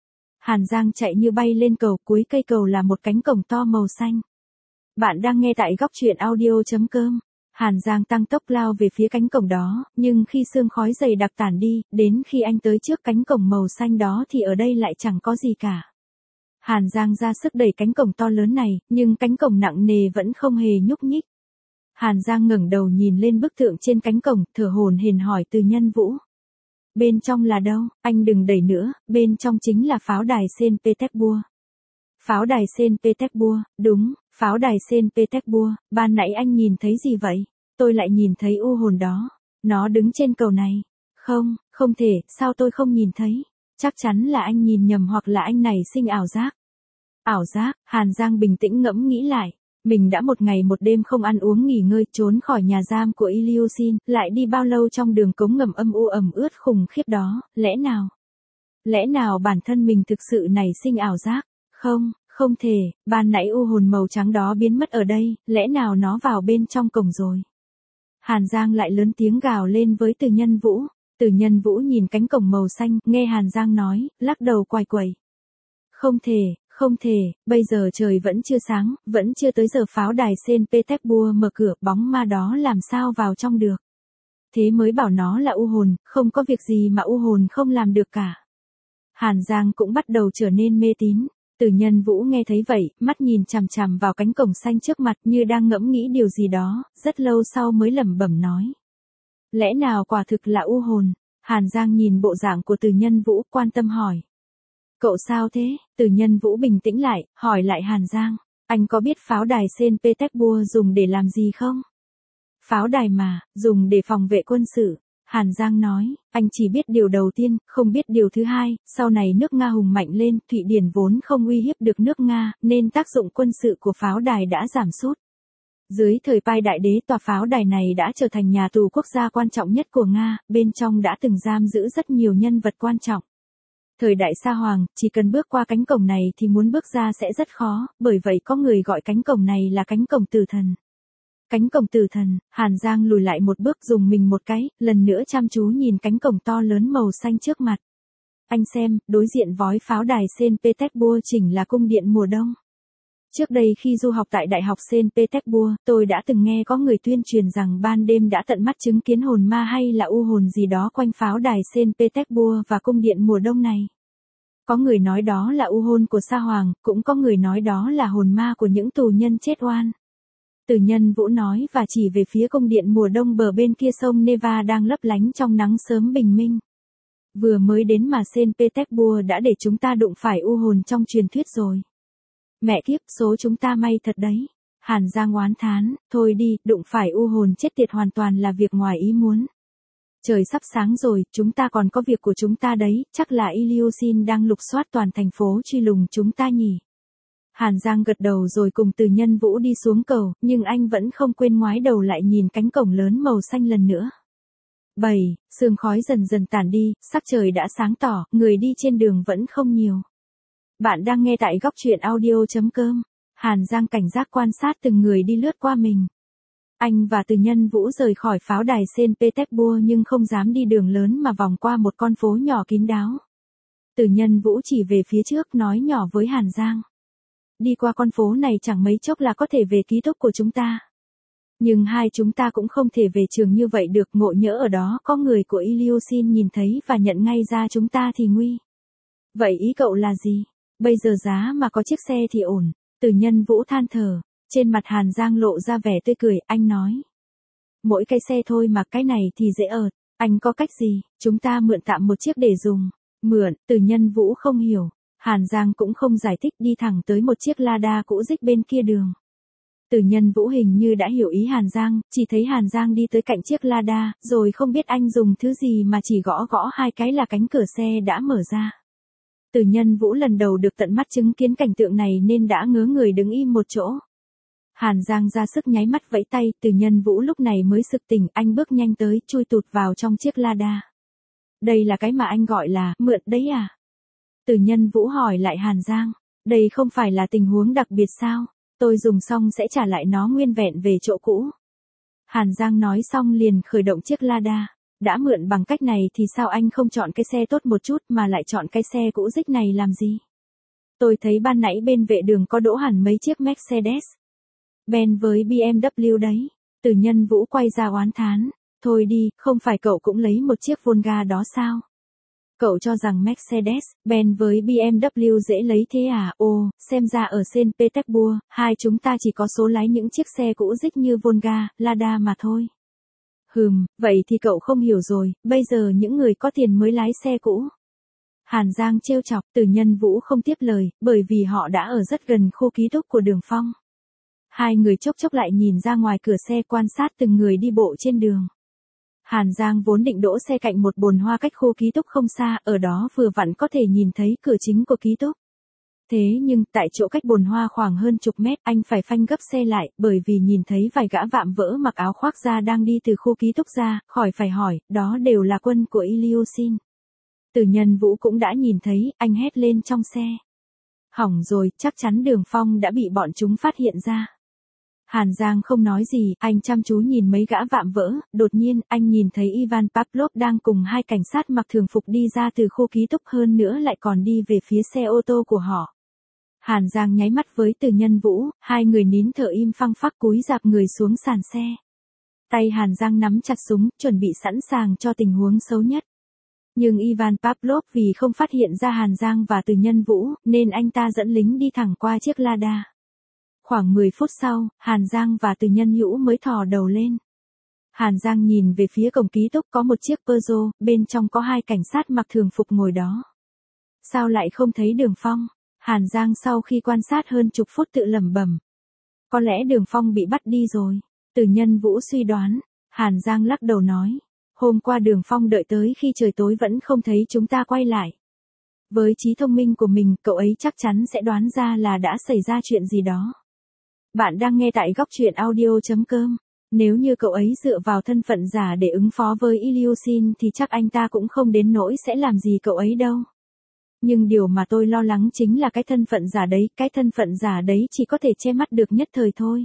Hàn Giang chạy như bay lên cầu, cuối cây cầu là một cánh cổng to màu xanh. Bạn đang nghe tại góc truyện audio chấm com. Hàn Giang tăng tốc lao về phía cánh cổng đó, nhưng khi sương khói dày đặc tản đi, đến khi anh tới trước cánh cổng màu xanh đó thì ở đây lại chẳng có gì cả. Hàn Giang ra sức đẩy cánh cổng to lớn này, nhưng cánh cổng nặng nề vẫn không hề nhúc nhích. Hàn Giang ngẩng đầu nhìn lên bức tượng trên cánh cổng, thở hổn hển hỏi Từ Nhân Vũ. Bên trong là đâu? Anh đừng đẩy nữa, bên trong chính là pháo đài Saint Petersburg. Pháo đài Saint Petersburg, đúng, pháo đài Saint Petersburg, ban nãy anh nhìn thấy gì vậy? Tôi lại nhìn thấy u hồn đó. Nó đứng trên cầu này. Không, không thể, sao tôi không nhìn thấy? Chắc chắn là anh nhìn nhầm hoặc là anh này sinh ảo giác. Ảo giác, Hàn Giang bình tĩnh ngẫm nghĩ lại. Mình đã một ngày một đêm không ăn uống nghỉ ngơi, trốn khỏi nhà giam của Ilyushin, lại đi bao lâu trong đường cống ngầm âm u ẩm ướt khủng khiếp đó, lẽ nào? Lẽ nào bản thân mình thực sự nảy sinh ảo giác? Không, không thể, ban nãy u hồn màu trắng đó biến mất ở đây, lẽ nào nó vào bên trong cổng rồi? Hàn Giang lại lớn tiếng gào lên với Từ Nhân Vũ. Từ Nhân Vũ nhìn cánh cổng màu xanh, nghe Hàn Giang nói, lắc đầu quay quẩy. Không thể, không thể, bây giờ trời vẫn chưa sáng, vẫn chưa tới giờ pháo đài Saint Petersburg mở cửa, bóng ma đó làm sao vào trong được. Thế mới bảo nó là u hồn, không có việc gì mà u hồn không làm được cả. Hàn Giang cũng bắt đầu trở nên mê tín. Từ Nhân Vũ nghe thấy vậy, mắt nhìn chằm chằm vào cánh cổng xanh trước mặt như đang ngẫm nghĩ điều gì đó, rất lâu sau mới lẩm bẩm nói. Lẽ nào quả thực là u hồn? Hàn Giang nhìn bộ dạng của Từ Nhân Vũ, quan tâm hỏi. Cậu sao thế? Từ Nhân Vũ bình tĩnh lại, hỏi lại Hàn Giang. Anh có biết pháo đài Saint Petersburg dùng để làm gì không? Pháo đài mà, dùng để phòng vệ quân sự. Hàn Giang nói, anh chỉ biết điều đầu tiên, không biết điều thứ hai, sau này nước Nga hùng mạnh lên, Thụy Điển vốn không uy hiếp được nước Nga, nên tác dụng quân sự của pháo đài đã giảm sút. Dưới thời Pai Đại Đế, tòa pháo đài này đã trở thành nhà tù quốc gia quan trọng nhất của Nga, bên trong đã từng giam giữ rất nhiều nhân vật quan trọng. Thời đại Sa Hoàng, chỉ cần bước qua cánh cổng này thì muốn bước ra sẽ rất khó, bởi vậy có người gọi cánh cổng này là cánh cổng tử thần. Cánh cổng tử thần, Hàn Giang lùi lại một bước dùng mình một cái, lần nữa chăm chú nhìn cánh cổng to lớn màu xanh trước mặt. Anh xem, đối diện vói pháo đài Saint Petersburg chỉnh là cung điện mùa đông. Trước đây khi du học tại Đại học Saint Petersburg, tôi đã từng nghe có người tuyên truyền rằng ban đêm đã tận mắt chứng kiến hồn ma hay là u hồn gì đó quanh pháo đài Saint Petersburg và cung điện mùa đông này. Có người nói đó là u hồn của Sa Hoàng, cũng có người nói đó là hồn ma của những tù nhân chết oan. Từ Nhân Vũ nói và chỉ về phía cung điện mùa đông bờ bên kia sông Neva đang lấp lánh trong nắng sớm bình minh. Vừa mới đến mà Saint Petersburg đã để chúng ta đụng phải u hồn trong truyền thuyết rồi. Mẹ kiếp, số chúng ta may thật đấy. Hàn Giang oán thán, thôi đi, đụng phải u hồn chết tiệt hoàn toàn là việc ngoài ý muốn. Trời sắp sáng rồi, chúng ta còn có việc của chúng ta đấy, chắc là Ilyushin đang lục soát toàn thành phố truy lùng chúng ta nhỉ. Hàn Giang gật đầu rồi cùng Từ Nhân Vũ đi xuống cầu, nhưng anh vẫn không quên ngoái đầu lại nhìn cánh cổng lớn màu xanh lần nữa. bảy. Sương khói dần dần tản đi, sắc trời đã sáng tỏ, người đi trên đường vẫn không nhiều. Bạn đang nghe tại góc truyện audio chấm com. Hàn Giang cảnh giác quan sát từng người đi lướt qua mình. Anh và Từ Nhân Vũ rời khỏi pháo đài Saint Petersburg nhưng không dám đi đường lớn mà vòng qua một con phố nhỏ kín đáo. Từ Nhân Vũ chỉ về phía trước nói nhỏ với Hàn Giang. Đi qua con phố này chẳng mấy chốc là có thể về ký túc của chúng ta. Nhưng hai chúng ta cũng không thể về trường như vậy được, ngộ nhỡ ở đó có người của Ilyushin nhìn thấy và nhận ngay ra chúng ta thì nguy. Vậy ý cậu là gì? Bây giờ giá mà có chiếc xe thì ổn. Từ Nhân Vũ than thở. Trên mặt Hàn Giang lộ ra vẻ tươi cười, anh nói. Mỗi cái xe thôi mà cái này thì dễ ợt. Anh có cách gì? Chúng ta mượn tạm một chiếc để dùng. Mượn, Từ Nhân Vũ không hiểu. Hàn Giang cũng không giải thích, đi thẳng tới một chiếc Lada cũ rích bên kia đường. Từ Nhân Vũ hình như đã hiểu ý Hàn Giang, chỉ thấy Hàn Giang đi tới cạnh chiếc Lada, rồi không biết anh dùng thứ gì mà chỉ gõ gõ hai cái là cánh cửa xe đã mở ra. Từ Nhân Vũ lần đầu được tận mắt chứng kiến cảnh tượng này nên đã ngớ người đứng im một chỗ. Hàn Giang ra sức nháy mắt vẫy tay, Từ Nhân Vũ lúc này mới sực tỉnh, anh bước nhanh tới, chui tụt vào trong chiếc Lada. Đây là cái mà anh gọi là mượn đấy à? Từ Nhân Vũ hỏi lại Hàn Giang, đây không phải là tình huống đặc biệt sao? Tôi dùng xong sẽ trả lại nó nguyên vẹn về chỗ cũ. Hàn Giang nói xong liền khởi động chiếc Lada. Đã mượn bằng cách này thì sao anh không chọn cái xe tốt một chút mà lại chọn cái xe cũ rích này làm gì? Tôi thấy ban nãy bên vệ đường có đỗ hẳn mấy chiếc Mercedes Benz với bê em vê đấy. Từ Nhân Vũ quay ra oán thán. Thôi đi, không phải cậu cũng lấy một chiếc Volga đó sao? Cậu cho rằng Mercedes, Benz với bê em vê dễ lấy thế à? Ồ, xem ra ở Saint Petersburg, hai chúng ta chỉ có số lái những chiếc xe cũ rích như Volga, Lada mà thôi. Hừm, vậy thì cậu không hiểu rồi, bây giờ những người có tiền mới lái xe cũ. Hàn Giang trêu chọc, Từ Nhân Vũ không tiếp lời, bởi vì họ đã ở rất gần khu ký túc của Đường Phong. Hai người chốc chốc lại nhìn ra ngoài cửa xe quan sát từng người đi bộ trên đường. Hàn Giang vốn định đỗ xe cạnh một bồn hoa cách khu ký túc không xa, ở đó vừa vặn có thể nhìn thấy cửa chính của ký túc. Thế nhưng, tại chỗ cách bồn hoa khoảng hơn chục mét, anh phải phanh gấp xe lại, bởi vì nhìn thấy vài gã vạm vỡ mặc áo khoác da đang đi từ khu ký túc ra, khỏi phải hỏi, đó đều là quân của Ilyushin. Từ Nhân Vũ cũng đã nhìn thấy, anh hét lên trong xe. Hỏng rồi, chắc chắn Đường Phong đã bị bọn chúng phát hiện ra. Hàn Giang không nói gì, anh chăm chú nhìn mấy gã vạm vỡ, đột nhiên, anh nhìn thấy Ivan Pavlov đang cùng hai cảnh sát mặc thường phục đi ra từ khu ký túc, hơn nữa lại còn đi về phía xe ô tô của họ. Hàn Giang nháy mắt với Từ Nhân Vũ, hai người nín thở im phăng phắc cúi rạp người xuống sàn xe. Tay Hàn Giang nắm chặt súng, chuẩn bị sẵn sàng cho tình huống xấu nhất. Nhưng Ivan Pavlov vì không phát hiện ra Hàn Giang và Từ Nhân Vũ, nên anh ta dẫn lính đi thẳng qua chiếc Lada. Khoảng mười phút sau, Hàn Giang và Từ Nhân Vũ mới thò đầu lên. Hàn Giang nhìn về phía cổng ký túc có một chiếc Peugeot, bên trong có hai cảnh sát mặc thường phục ngồi đó. Sao lại không thấy Đường Phong? Hàn Giang sau khi quan sát hơn chục phút tự lẩm bẩm. Có lẽ Đường Phong bị bắt đi rồi. Từ Nhân Vũ suy đoán. Hàn Giang lắc đầu nói. Hôm qua Đường Phong đợi tới khi trời tối vẫn không thấy chúng ta quay lại. Với trí thông minh của mình, cậu ấy chắc chắn sẽ đoán ra là đã xảy ra chuyện gì đó. Bạn đang nghe tại góc truyện audio chấm com. Nếu như cậu ấy dựa vào thân phận giả để ứng phó với Ilyushin thì chắc anh ta cũng không đến nỗi sẽ làm gì cậu ấy đâu. Nhưng điều mà tôi lo lắng chính là cái thân phận giả đấy, cái thân phận giả đấy chỉ có thể che mắt được nhất thời thôi.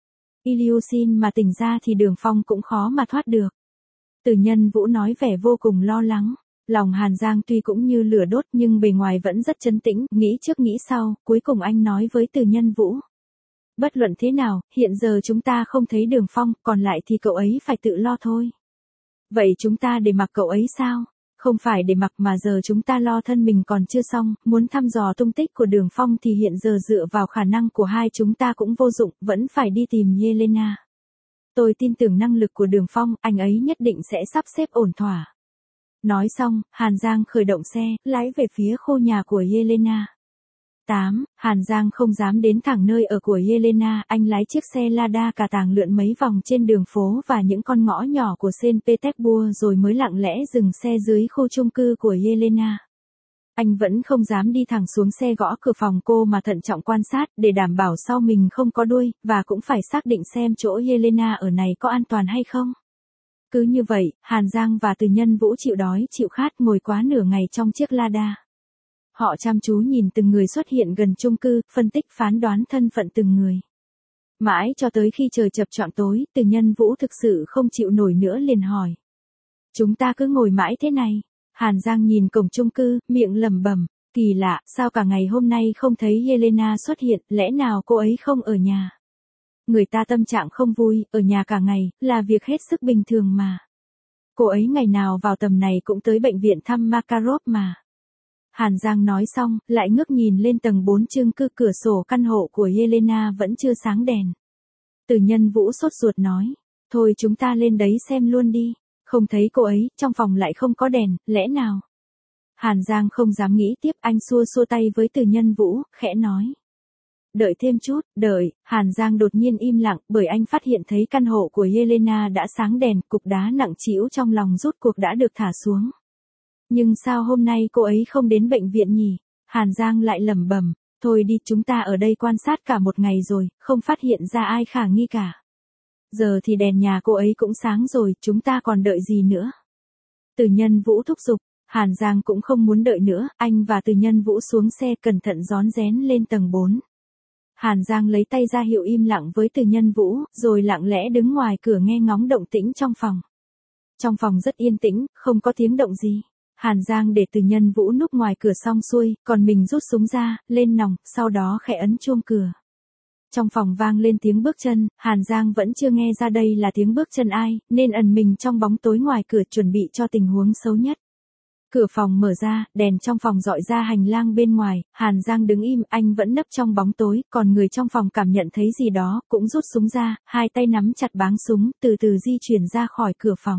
Ilyushin mà tỉnh ra thì Đường Phong cũng khó mà thoát được. Từ Nhân Vũ nói vẻ vô cùng lo lắng. Lòng Hàn Giang tuy cũng như lửa đốt nhưng bề ngoài vẫn rất trấn tĩnh, nghĩ trước nghĩ sau, cuối cùng anh nói với Từ Nhân Vũ. Bất luận thế nào, hiện giờ chúng ta không thấy Đường Phong, còn lại thì cậu ấy phải tự lo thôi. Vậy chúng ta để mặc cậu ấy sao? Không phải để mặc mà giờ chúng ta lo thân mình còn chưa xong, muốn thăm dò tung tích của Đường Phong thì hiện giờ dựa vào khả năng của hai chúng ta cũng vô dụng, vẫn phải đi tìm Yelena. Tôi tin tưởng năng lực của Đường Phong, anh ấy nhất định sẽ sắp xếp ổn thỏa. Nói xong, Hàn Giang khởi động xe, lái về phía khu nhà của Yelena. tám. Hàn Giang không dám đến thẳng nơi ở của Yelena, anh lái chiếc xe Lada cà tàng lượn mấy vòng trên đường phố và những con ngõ nhỏ của Saint Petersburg rồi mới lặng lẽ dừng xe dưới khu chung cư của Yelena. Anh vẫn không dám đi thẳng xuống xe gõ cửa phòng cô mà thận trọng quan sát để đảm bảo sau mình không có đuôi, và cũng phải xác định xem chỗ Yelena ở này có an toàn hay không. Cứ như vậy, Hàn Giang và Từ Nhân Vũ chịu đói chịu khát ngồi quá nửa ngày trong chiếc Lada. Họ chăm chú nhìn từng người xuất hiện gần chung cư, phân tích phán đoán thân phận từng người. Mãi cho tới khi trời chập choạng tối, Từ Nhân Vũ thực sự không chịu nổi nữa liền hỏi. Chúng ta cứ ngồi mãi thế này. Hàn Giang nhìn cổng chung cư, miệng lẩm bẩm, kỳ lạ, sao cả ngày hôm nay không thấy Yelena xuất hiện, lẽ nào cô ấy không ở nhà? Người ta tâm trạng không vui, ở nhà cả ngày, là việc hết sức bình thường mà. Cô ấy ngày nào vào tầm này cũng tới bệnh viện thăm Makarov mà. Hàn Giang nói xong, lại ngước nhìn lên tầng bốn chung cư, cửa sổ căn hộ của Yelena vẫn chưa sáng đèn. Từ Nhân Vũ sốt ruột nói, thôi chúng ta lên đấy xem luôn đi, không thấy cô ấy, trong phòng lại không có đèn, lẽ nào? Hàn Giang không dám nghĩ tiếp, anh xua xua tay với Từ Nhân Vũ, khẽ nói. Đợi thêm chút, đợi, Hàn Giang đột nhiên im lặng bởi anh phát hiện thấy căn hộ của Yelena đã sáng đèn, cục đá nặng trĩu trong lòng rốt cuộc đã được thả xuống. Nhưng sao hôm nay cô ấy không đến bệnh viện nhỉ? Hàn Giang lại lẩm bẩm, thôi đi, chúng ta ở đây quan sát cả một ngày rồi, không phát hiện ra ai khả nghi cả. Giờ thì đèn nhà cô ấy cũng sáng rồi, chúng ta còn đợi gì nữa? Từ Nhân Vũ thúc giục, Hàn Giang cũng không muốn đợi nữa, anh và Từ Nhân Vũ xuống xe cẩn thận rón rén lên tầng bốn. Hàn Giang lấy tay ra hiệu im lặng với Từ Nhân Vũ, rồi lặng lẽ đứng ngoài cửa nghe ngóng động tĩnh trong phòng. Trong phòng rất yên tĩnh, không có tiếng động gì. Hàn Giang để Từ Nhân Vũ núp ngoài cửa xong xuôi, còn mình rút súng ra, lên nòng, sau đó khẽ ấn chuông cửa. Trong phòng vang lên tiếng bước chân, Hàn Giang vẫn chưa nghe ra đây là tiếng bước chân ai, nên ẩn mình trong bóng tối ngoài cửa chuẩn bị cho tình huống xấu nhất. Cửa phòng mở ra, đèn trong phòng dọi ra hành lang bên ngoài, Hàn Giang đứng im, anh vẫn nấp trong bóng tối, còn người trong phòng cảm nhận thấy gì đó, cũng rút súng ra, hai tay nắm chặt báng súng, từ từ di chuyển ra khỏi cửa phòng.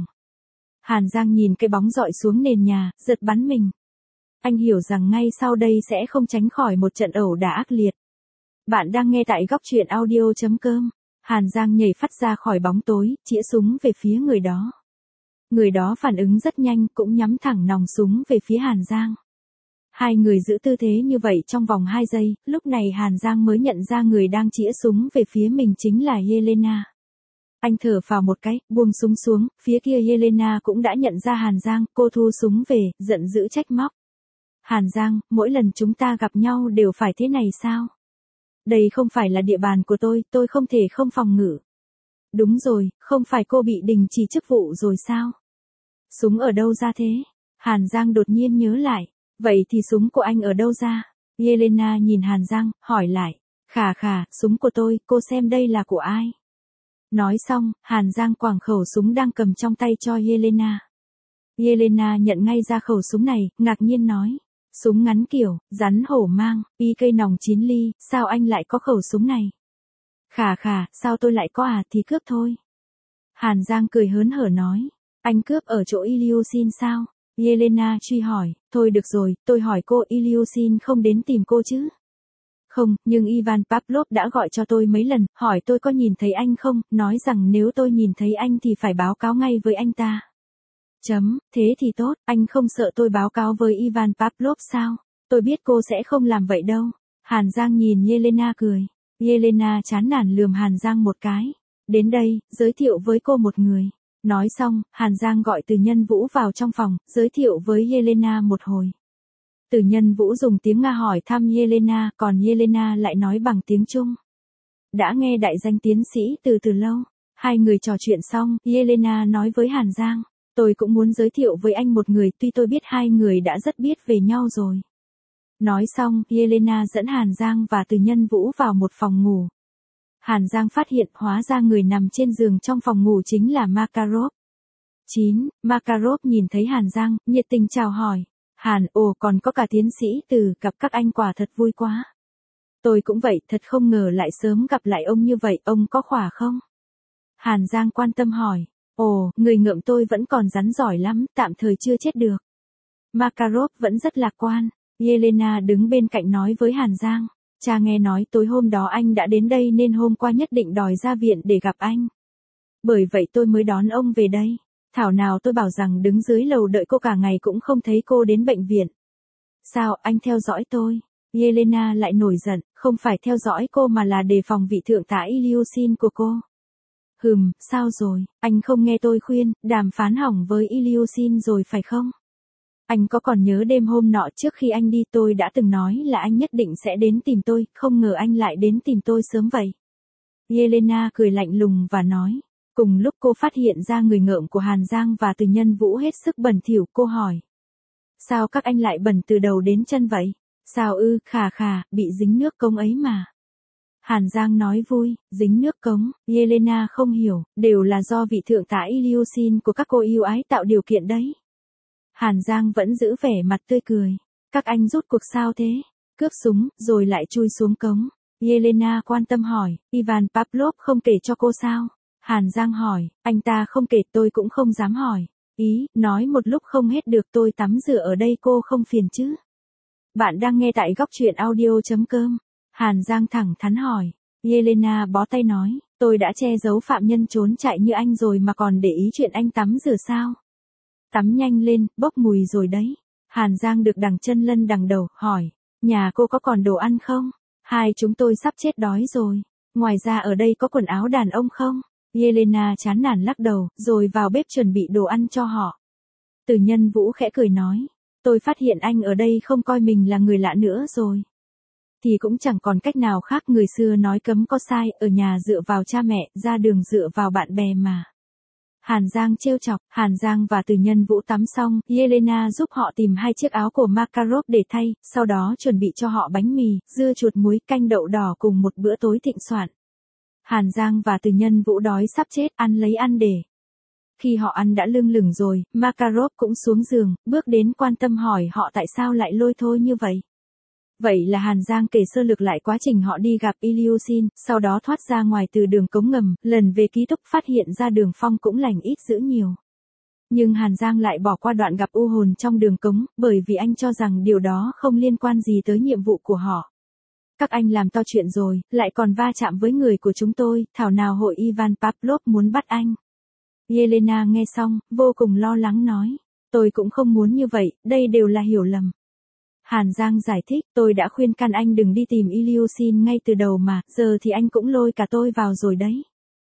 Hàn Giang nhìn cái bóng dọi xuống nền nhà, giật bắn mình. Anh hiểu rằng ngay sau đây sẽ không tránh khỏi một trận ẩu đả ác liệt. Bạn đang nghe tại góc truyện audio chấm com. Hàn Giang nhảy phắt ra khỏi bóng tối, chĩa súng về phía người đó. Người đó phản ứng rất nhanh, cũng nhắm thẳng nòng súng về phía Hàn Giang. Hai người giữ tư thế như vậy trong vòng hai giây, lúc này Hàn Giang mới nhận ra người đang chĩa súng về phía mình chính là Yelena. Anh thở phào một cái, buông súng xuống, phía kia Yelena cũng đã nhận ra Hàn Giang, cô thu súng về, giận dữ trách móc. Hàn Giang, mỗi lần chúng ta gặp nhau đều phải thế này sao? Đây không phải là địa bàn của tôi, tôi không thể không phòng ngự. Đúng rồi, không phải cô bị đình chỉ chức vụ rồi sao? Súng ở đâu ra thế? Hàn Giang đột nhiên nhớ lại. Vậy thì súng của anh ở đâu ra? Yelena nhìn Hàn Giang, hỏi lại. Khà khà, súng của tôi, cô xem đây là của ai? Nói xong, Hàn Giang quàng khẩu súng đang cầm trong tay cho Yelena. Yelena nhận ngay ra khẩu súng này, ngạc nhiên nói. Súng ngắn kiểu, rắn hổ mang, y cây nòng chín ly, sao anh lại có khẩu súng này? Khà khà, sao tôi lại có à, thì cướp thôi. Hàn Giang cười hớn hở nói. Anh cướp ở chỗ Ilyushin sao? Yelena truy hỏi. Thôi được rồi, tôi hỏi cô, Ilyushin không đến tìm cô chứ? Không, nhưng Ivan Pavlov đã gọi cho tôi mấy lần, hỏi tôi có nhìn thấy anh không, nói rằng nếu tôi nhìn thấy anh thì phải báo cáo ngay với anh ta. Chấm, thế thì tốt, anh không sợ tôi báo cáo với Ivan Pavlov sao? Tôi biết cô sẽ không làm vậy đâu. Hàn Giang nhìn Yelena cười. Yelena chán nản lườm Hàn Giang một cái. Đến đây, giới thiệu với cô một người. Nói xong, Hàn Giang gọi Từ Nhân Vũ vào trong phòng, giới thiệu với Yelena một hồi. Từ Nhân Vũ dùng tiếng Nga hỏi thăm Yelena, còn Yelena lại nói bằng tiếng Trung. Đã nghe đại danh tiến sĩ Từ từ lâu. Hai người trò chuyện xong, Yelena nói với Hàn Giang. Tôi cũng muốn giới thiệu với anh một người, tuy tôi biết hai người đã rất biết về nhau rồi. Nói xong, Yelena dẫn Hàn Giang và Từ Nhân Vũ vào một phòng ngủ. Hàn Giang phát hiện hóa ra người nằm trên giường trong phòng ngủ chính là Makarov. chín. Makarov nhìn thấy Hàn Giang, nhiệt tình chào hỏi. Hàn, ồ còn có cả tiến sĩ Từ, gặp các anh quả thật vui quá. Tôi cũng vậy, thật không ngờ lại sớm gặp lại ông như vậy, ông có khỏe không? Hàn Giang quan tâm hỏi. Ồ, người ngợm tôi vẫn còn rắn giỏi lắm, tạm thời chưa chết được. Makarov vẫn rất lạc quan. Yelena đứng bên cạnh nói với Hàn Giang. Cha nghe nói tối hôm đó anh đã đến đây nên hôm qua nhất định đòi ra viện để gặp anh. Bởi vậy tôi mới đón ông về đây. Thảo nào tôi bảo rằng đứng dưới lầu đợi cô cả ngày cũng không thấy cô đến bệnh viện. Sao, anh theo dõi tôi? Yelena lại nổi giận, không phải theo dõi cô mà là đề phòng vị thượng tá Ilyushin của cô. Hừm, sao rồi, anh không nghe tôi khuyên, đàm phán hỏng với Ilyushin rồi phải không? Anh có còn nhớ đêm hôm nọ trước khi anh đi tôi đã từng nói là anh nhất định sẽ đến tìm tôi, không ngờ anh lại đến tìm tôi sớm vậy. Yelena cười lạnh lùng và nói. Cùng lúc cô phát hiện ra người ngợm của Hàn Giang và Từ Nhân Vũ hết sức bẩn thỉu, cô hỏi. Sao các anh lại bẩn từ đầu đến chân vậy? Sao ư, khà khà, bị dính nước cống ấy mà. Hàn Giang nói vui, dính nước cống, Yelena không hiểu, đều là do vị thượng tá Ilyushin của các cô yêu ái tạo điều kiện đấy. Hàn Giang vẫn giữ vẻ mặt tươi cười. Các anh rút cuộc sao thế? Cướp súng, rồi lại chui xuống cống. Yelena quan tâm hỏi, Ivan Pavlov không kể cho cô sao? Hàn Giang hỏi, anh ta không kể, tôi cũng không dám hỏi. Ý, nói một lúc không hết được, tôi tắm rửa ở đây cô không phiền chứ? Bạn đang nghe tại góc truyện audio chấm com. Hàn Giang thẳng thắn hỏi. Yelena bó tay nói, tôi đã che giấu phạm nhân trốn chạy như anh rồi mà còn để ý chuyện anh tắm rửa sao? Tắm nhanh lên, bốc mùi rồi đấy. Hàn Giang được đằng chân lân đằng đầu, hỏi, nhà cô có còn đồ ăn không? Hai chúng tôi sắp chết đói rồi. Ngoài ra ở đây có quần áo đàn ông không? Yelena chán nản lắc đầu, rồi vào bếp chuẩn bị đồ ăn cho họ. Từ Nhân Vũ khẽ cười nói, tôi phát hiện anh ở đây không coi mình là người lạ nữa rồi. thì cũng chẳng còn cách nào khác, người xưa nói cấm có sai, ở nhà dựa vào cha mẹ, ra đường dựa vào bạn bè mà. Hàn Giang trêu chọc, Hàn Giang và Từ Nhân Vũ tắm xong, Yelena giúp họ tìm hai chiếc áo của Makarov để thay, sau đó chuẩn bị cho họ bánh mì, dưa chuột muối, canh đậu đỏ cùng một bữa tối thịnh soạn. Hàn Giang và Từ Nhân Vũ đói sắp chết, ăn lấy ăn để. Khi họ ăn đã lưng lửng rồi, Makarov cũng xuống giường, bước đến quan tâm hỏi họ tại sao lại lôi thôi như vậy. Vậy là Hàn Giang kể sơ lược lại quá trình họ đi gặp Ilyushin, sau đó thoát ra ngoài từ đường cống ngầm, lần về ký túc phát hiện ra Đường Phong cũng lành ít dữ nhiều. Nhưng Hàn Giang lại bỏ qua đoạn gặp u hồn trong đường cống, bởi vì anh cho rằng điều đó không liên quan gì tới nhiệm vụ của họ. Các anh làm to chuyện rồi, lại còn va chạm với người của chúng tôi, thảo nào hội Ivan Pavlov muốn bắt anh. Yelena nghe xong, vô cùng lo lắng nói, tôi cũng không muốn như vậy, đây đều là hiểu lầm. Hàn Giang giải thích, tôi đã khuyên can anh đừng đi tìm Ilyushin ngay từ đầu mà, giờ thì anh cũng lôi cả tôi vào rồi đấy.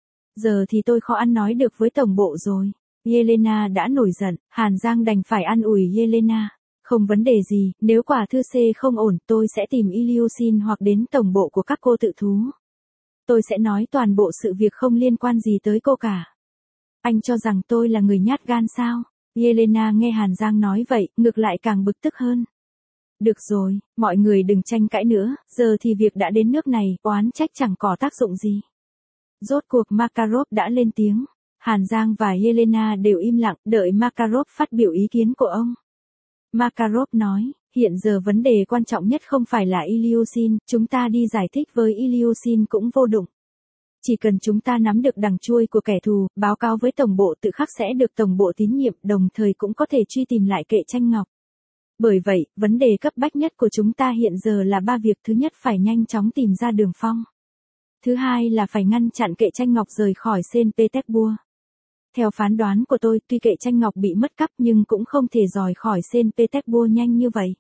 Giờ thì tôi khó ăn nói được với tổng bộ rồi. Yelena đã nổi giận, Hàn Giang đành phải an ủi Yelena. Không vấn đề gì, nếu quả thư C không ổn, tôi sẽ tìm Ilyushin hoặc đến tổng bộ của các cô tự thú. Tôi sẽ nói toàn bộ sự việc không liên quan gì tới cô cả. Anh cho rằng tôi là người nhát gan sao? Yelena nghe Hàn Giang nói vậy, ngược lại càng bực tức hơn. Được rồi, mọi người đừng tranh cãi nữa, giờ thì việc đã đến nước này, oán trách chẳng có tác dụng gì. Rốt cuộc Makarov đã lên tiếng. Hàn Giang và Yelena đều im lặng, đợi Makarov phát biểu ý kiến của ông. Makarov nói, hiện giờ vấn đề quan trọng nhất không phải là Ilyushin, chúng ta đi giải thích với Ilyushin cũng vô dụng. Chỉ cần chúng ta nắm được đằng chui của kẻ thù, báo cáo với tổng bộ tự khắc sẽ được tổng bộ tín nhiệm, đồng thời cũng có thể truy tìm lại Kệ Tranh Ngọc. Bởi vậy, vấn đề cấp bách nhất của chúng ta hiện giờ là ba việc. Thứ nhất phải nhanh chóng tìm ra Đường Phong. Thứ hai là phải ngăn chặn Kệ Tranh Ngọc rời khỏi Saint Petersburg. Theo phán đoán của tôi, tuy Kệ Tranh Ngọc bị mất cắp nhưng cũng không thể rời khỏi Saint Petersburg nhanh như vậy.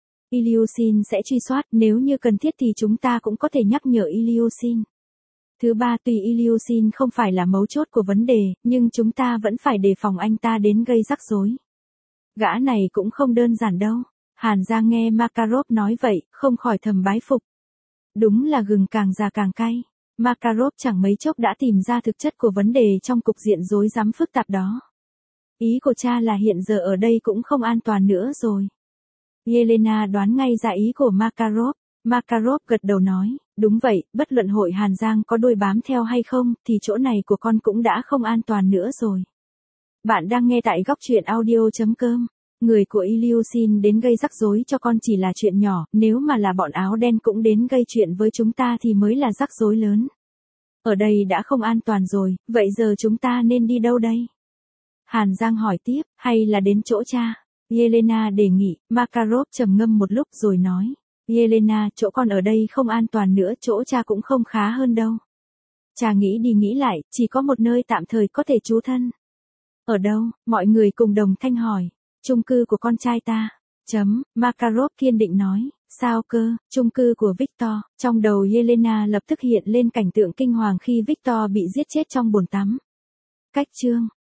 Ilyushin sẽ truy soát, nếu như cần thiết thì chúng ta cũng có thể nhắc nhở Ilyushin. Thứ ba, tuy Ilyushin không phải là mấu chốt của vấn đề, nhưng chúng ta vẫn phải đề phòng anh ta đến gây rắc rối. Gã này cũng không đơn giản đâu. Hàn Giang nghe Makarov nói vậy, không khỏi thầm bái phục. Đúng là gừng càng già càng cay. Makarov chẳng mấy chốc đã tìm ra thực chất của vấn đề trong cục diện rối rắm phức tạp đó. Ý của cha là hiện giờ ở đây cũng không an toàn nữa rồi. Yelena đoán ngay ra ý của Makarov. Makarov gật đầu nói, đúng vậy, bất luận hội Hàn Giang có đuôi bám theo hay không, thì chỗ này của con cũng đã không an toàn nữa rồi. Bạn đang nghe tại góc truyện audio chấm com. Người của Ilyushin đến gây rắc rối cho con chỉ là chuyện nhỏ, nếu mà là bọn áo đen cũng đến gây chuyện với chúng ta thì mới là rắc rối lớn. Ở đây đã không an toàn rồi, vậy giờ chúng ta nên đi đâu đây? Hàn Giang hỏi tiếp, hay là đến chỗ cha? Yelena đề nghị. Makarov trầm ngâm một lúc rồi nói, Yelena, chỗ con ở đây không an toàn nữa, chỗ cha cũng không khá hơn đâu. Cha nghĩ đi nghĩ lại, chỉ có một nơi tạm thời có thể trú thân. Ở đâu? Mọi người cùng đồng thanh hỏi. Chung cư của con trai ta. Chấm, Makarov kiên định nói. Sao cơ? Chung cư của Victor. Trong đầu Yelena lập tức hiện lên cảnh tượng kinh hoàng khi Victor bị giết chết trong bồn tắm. Cách chương.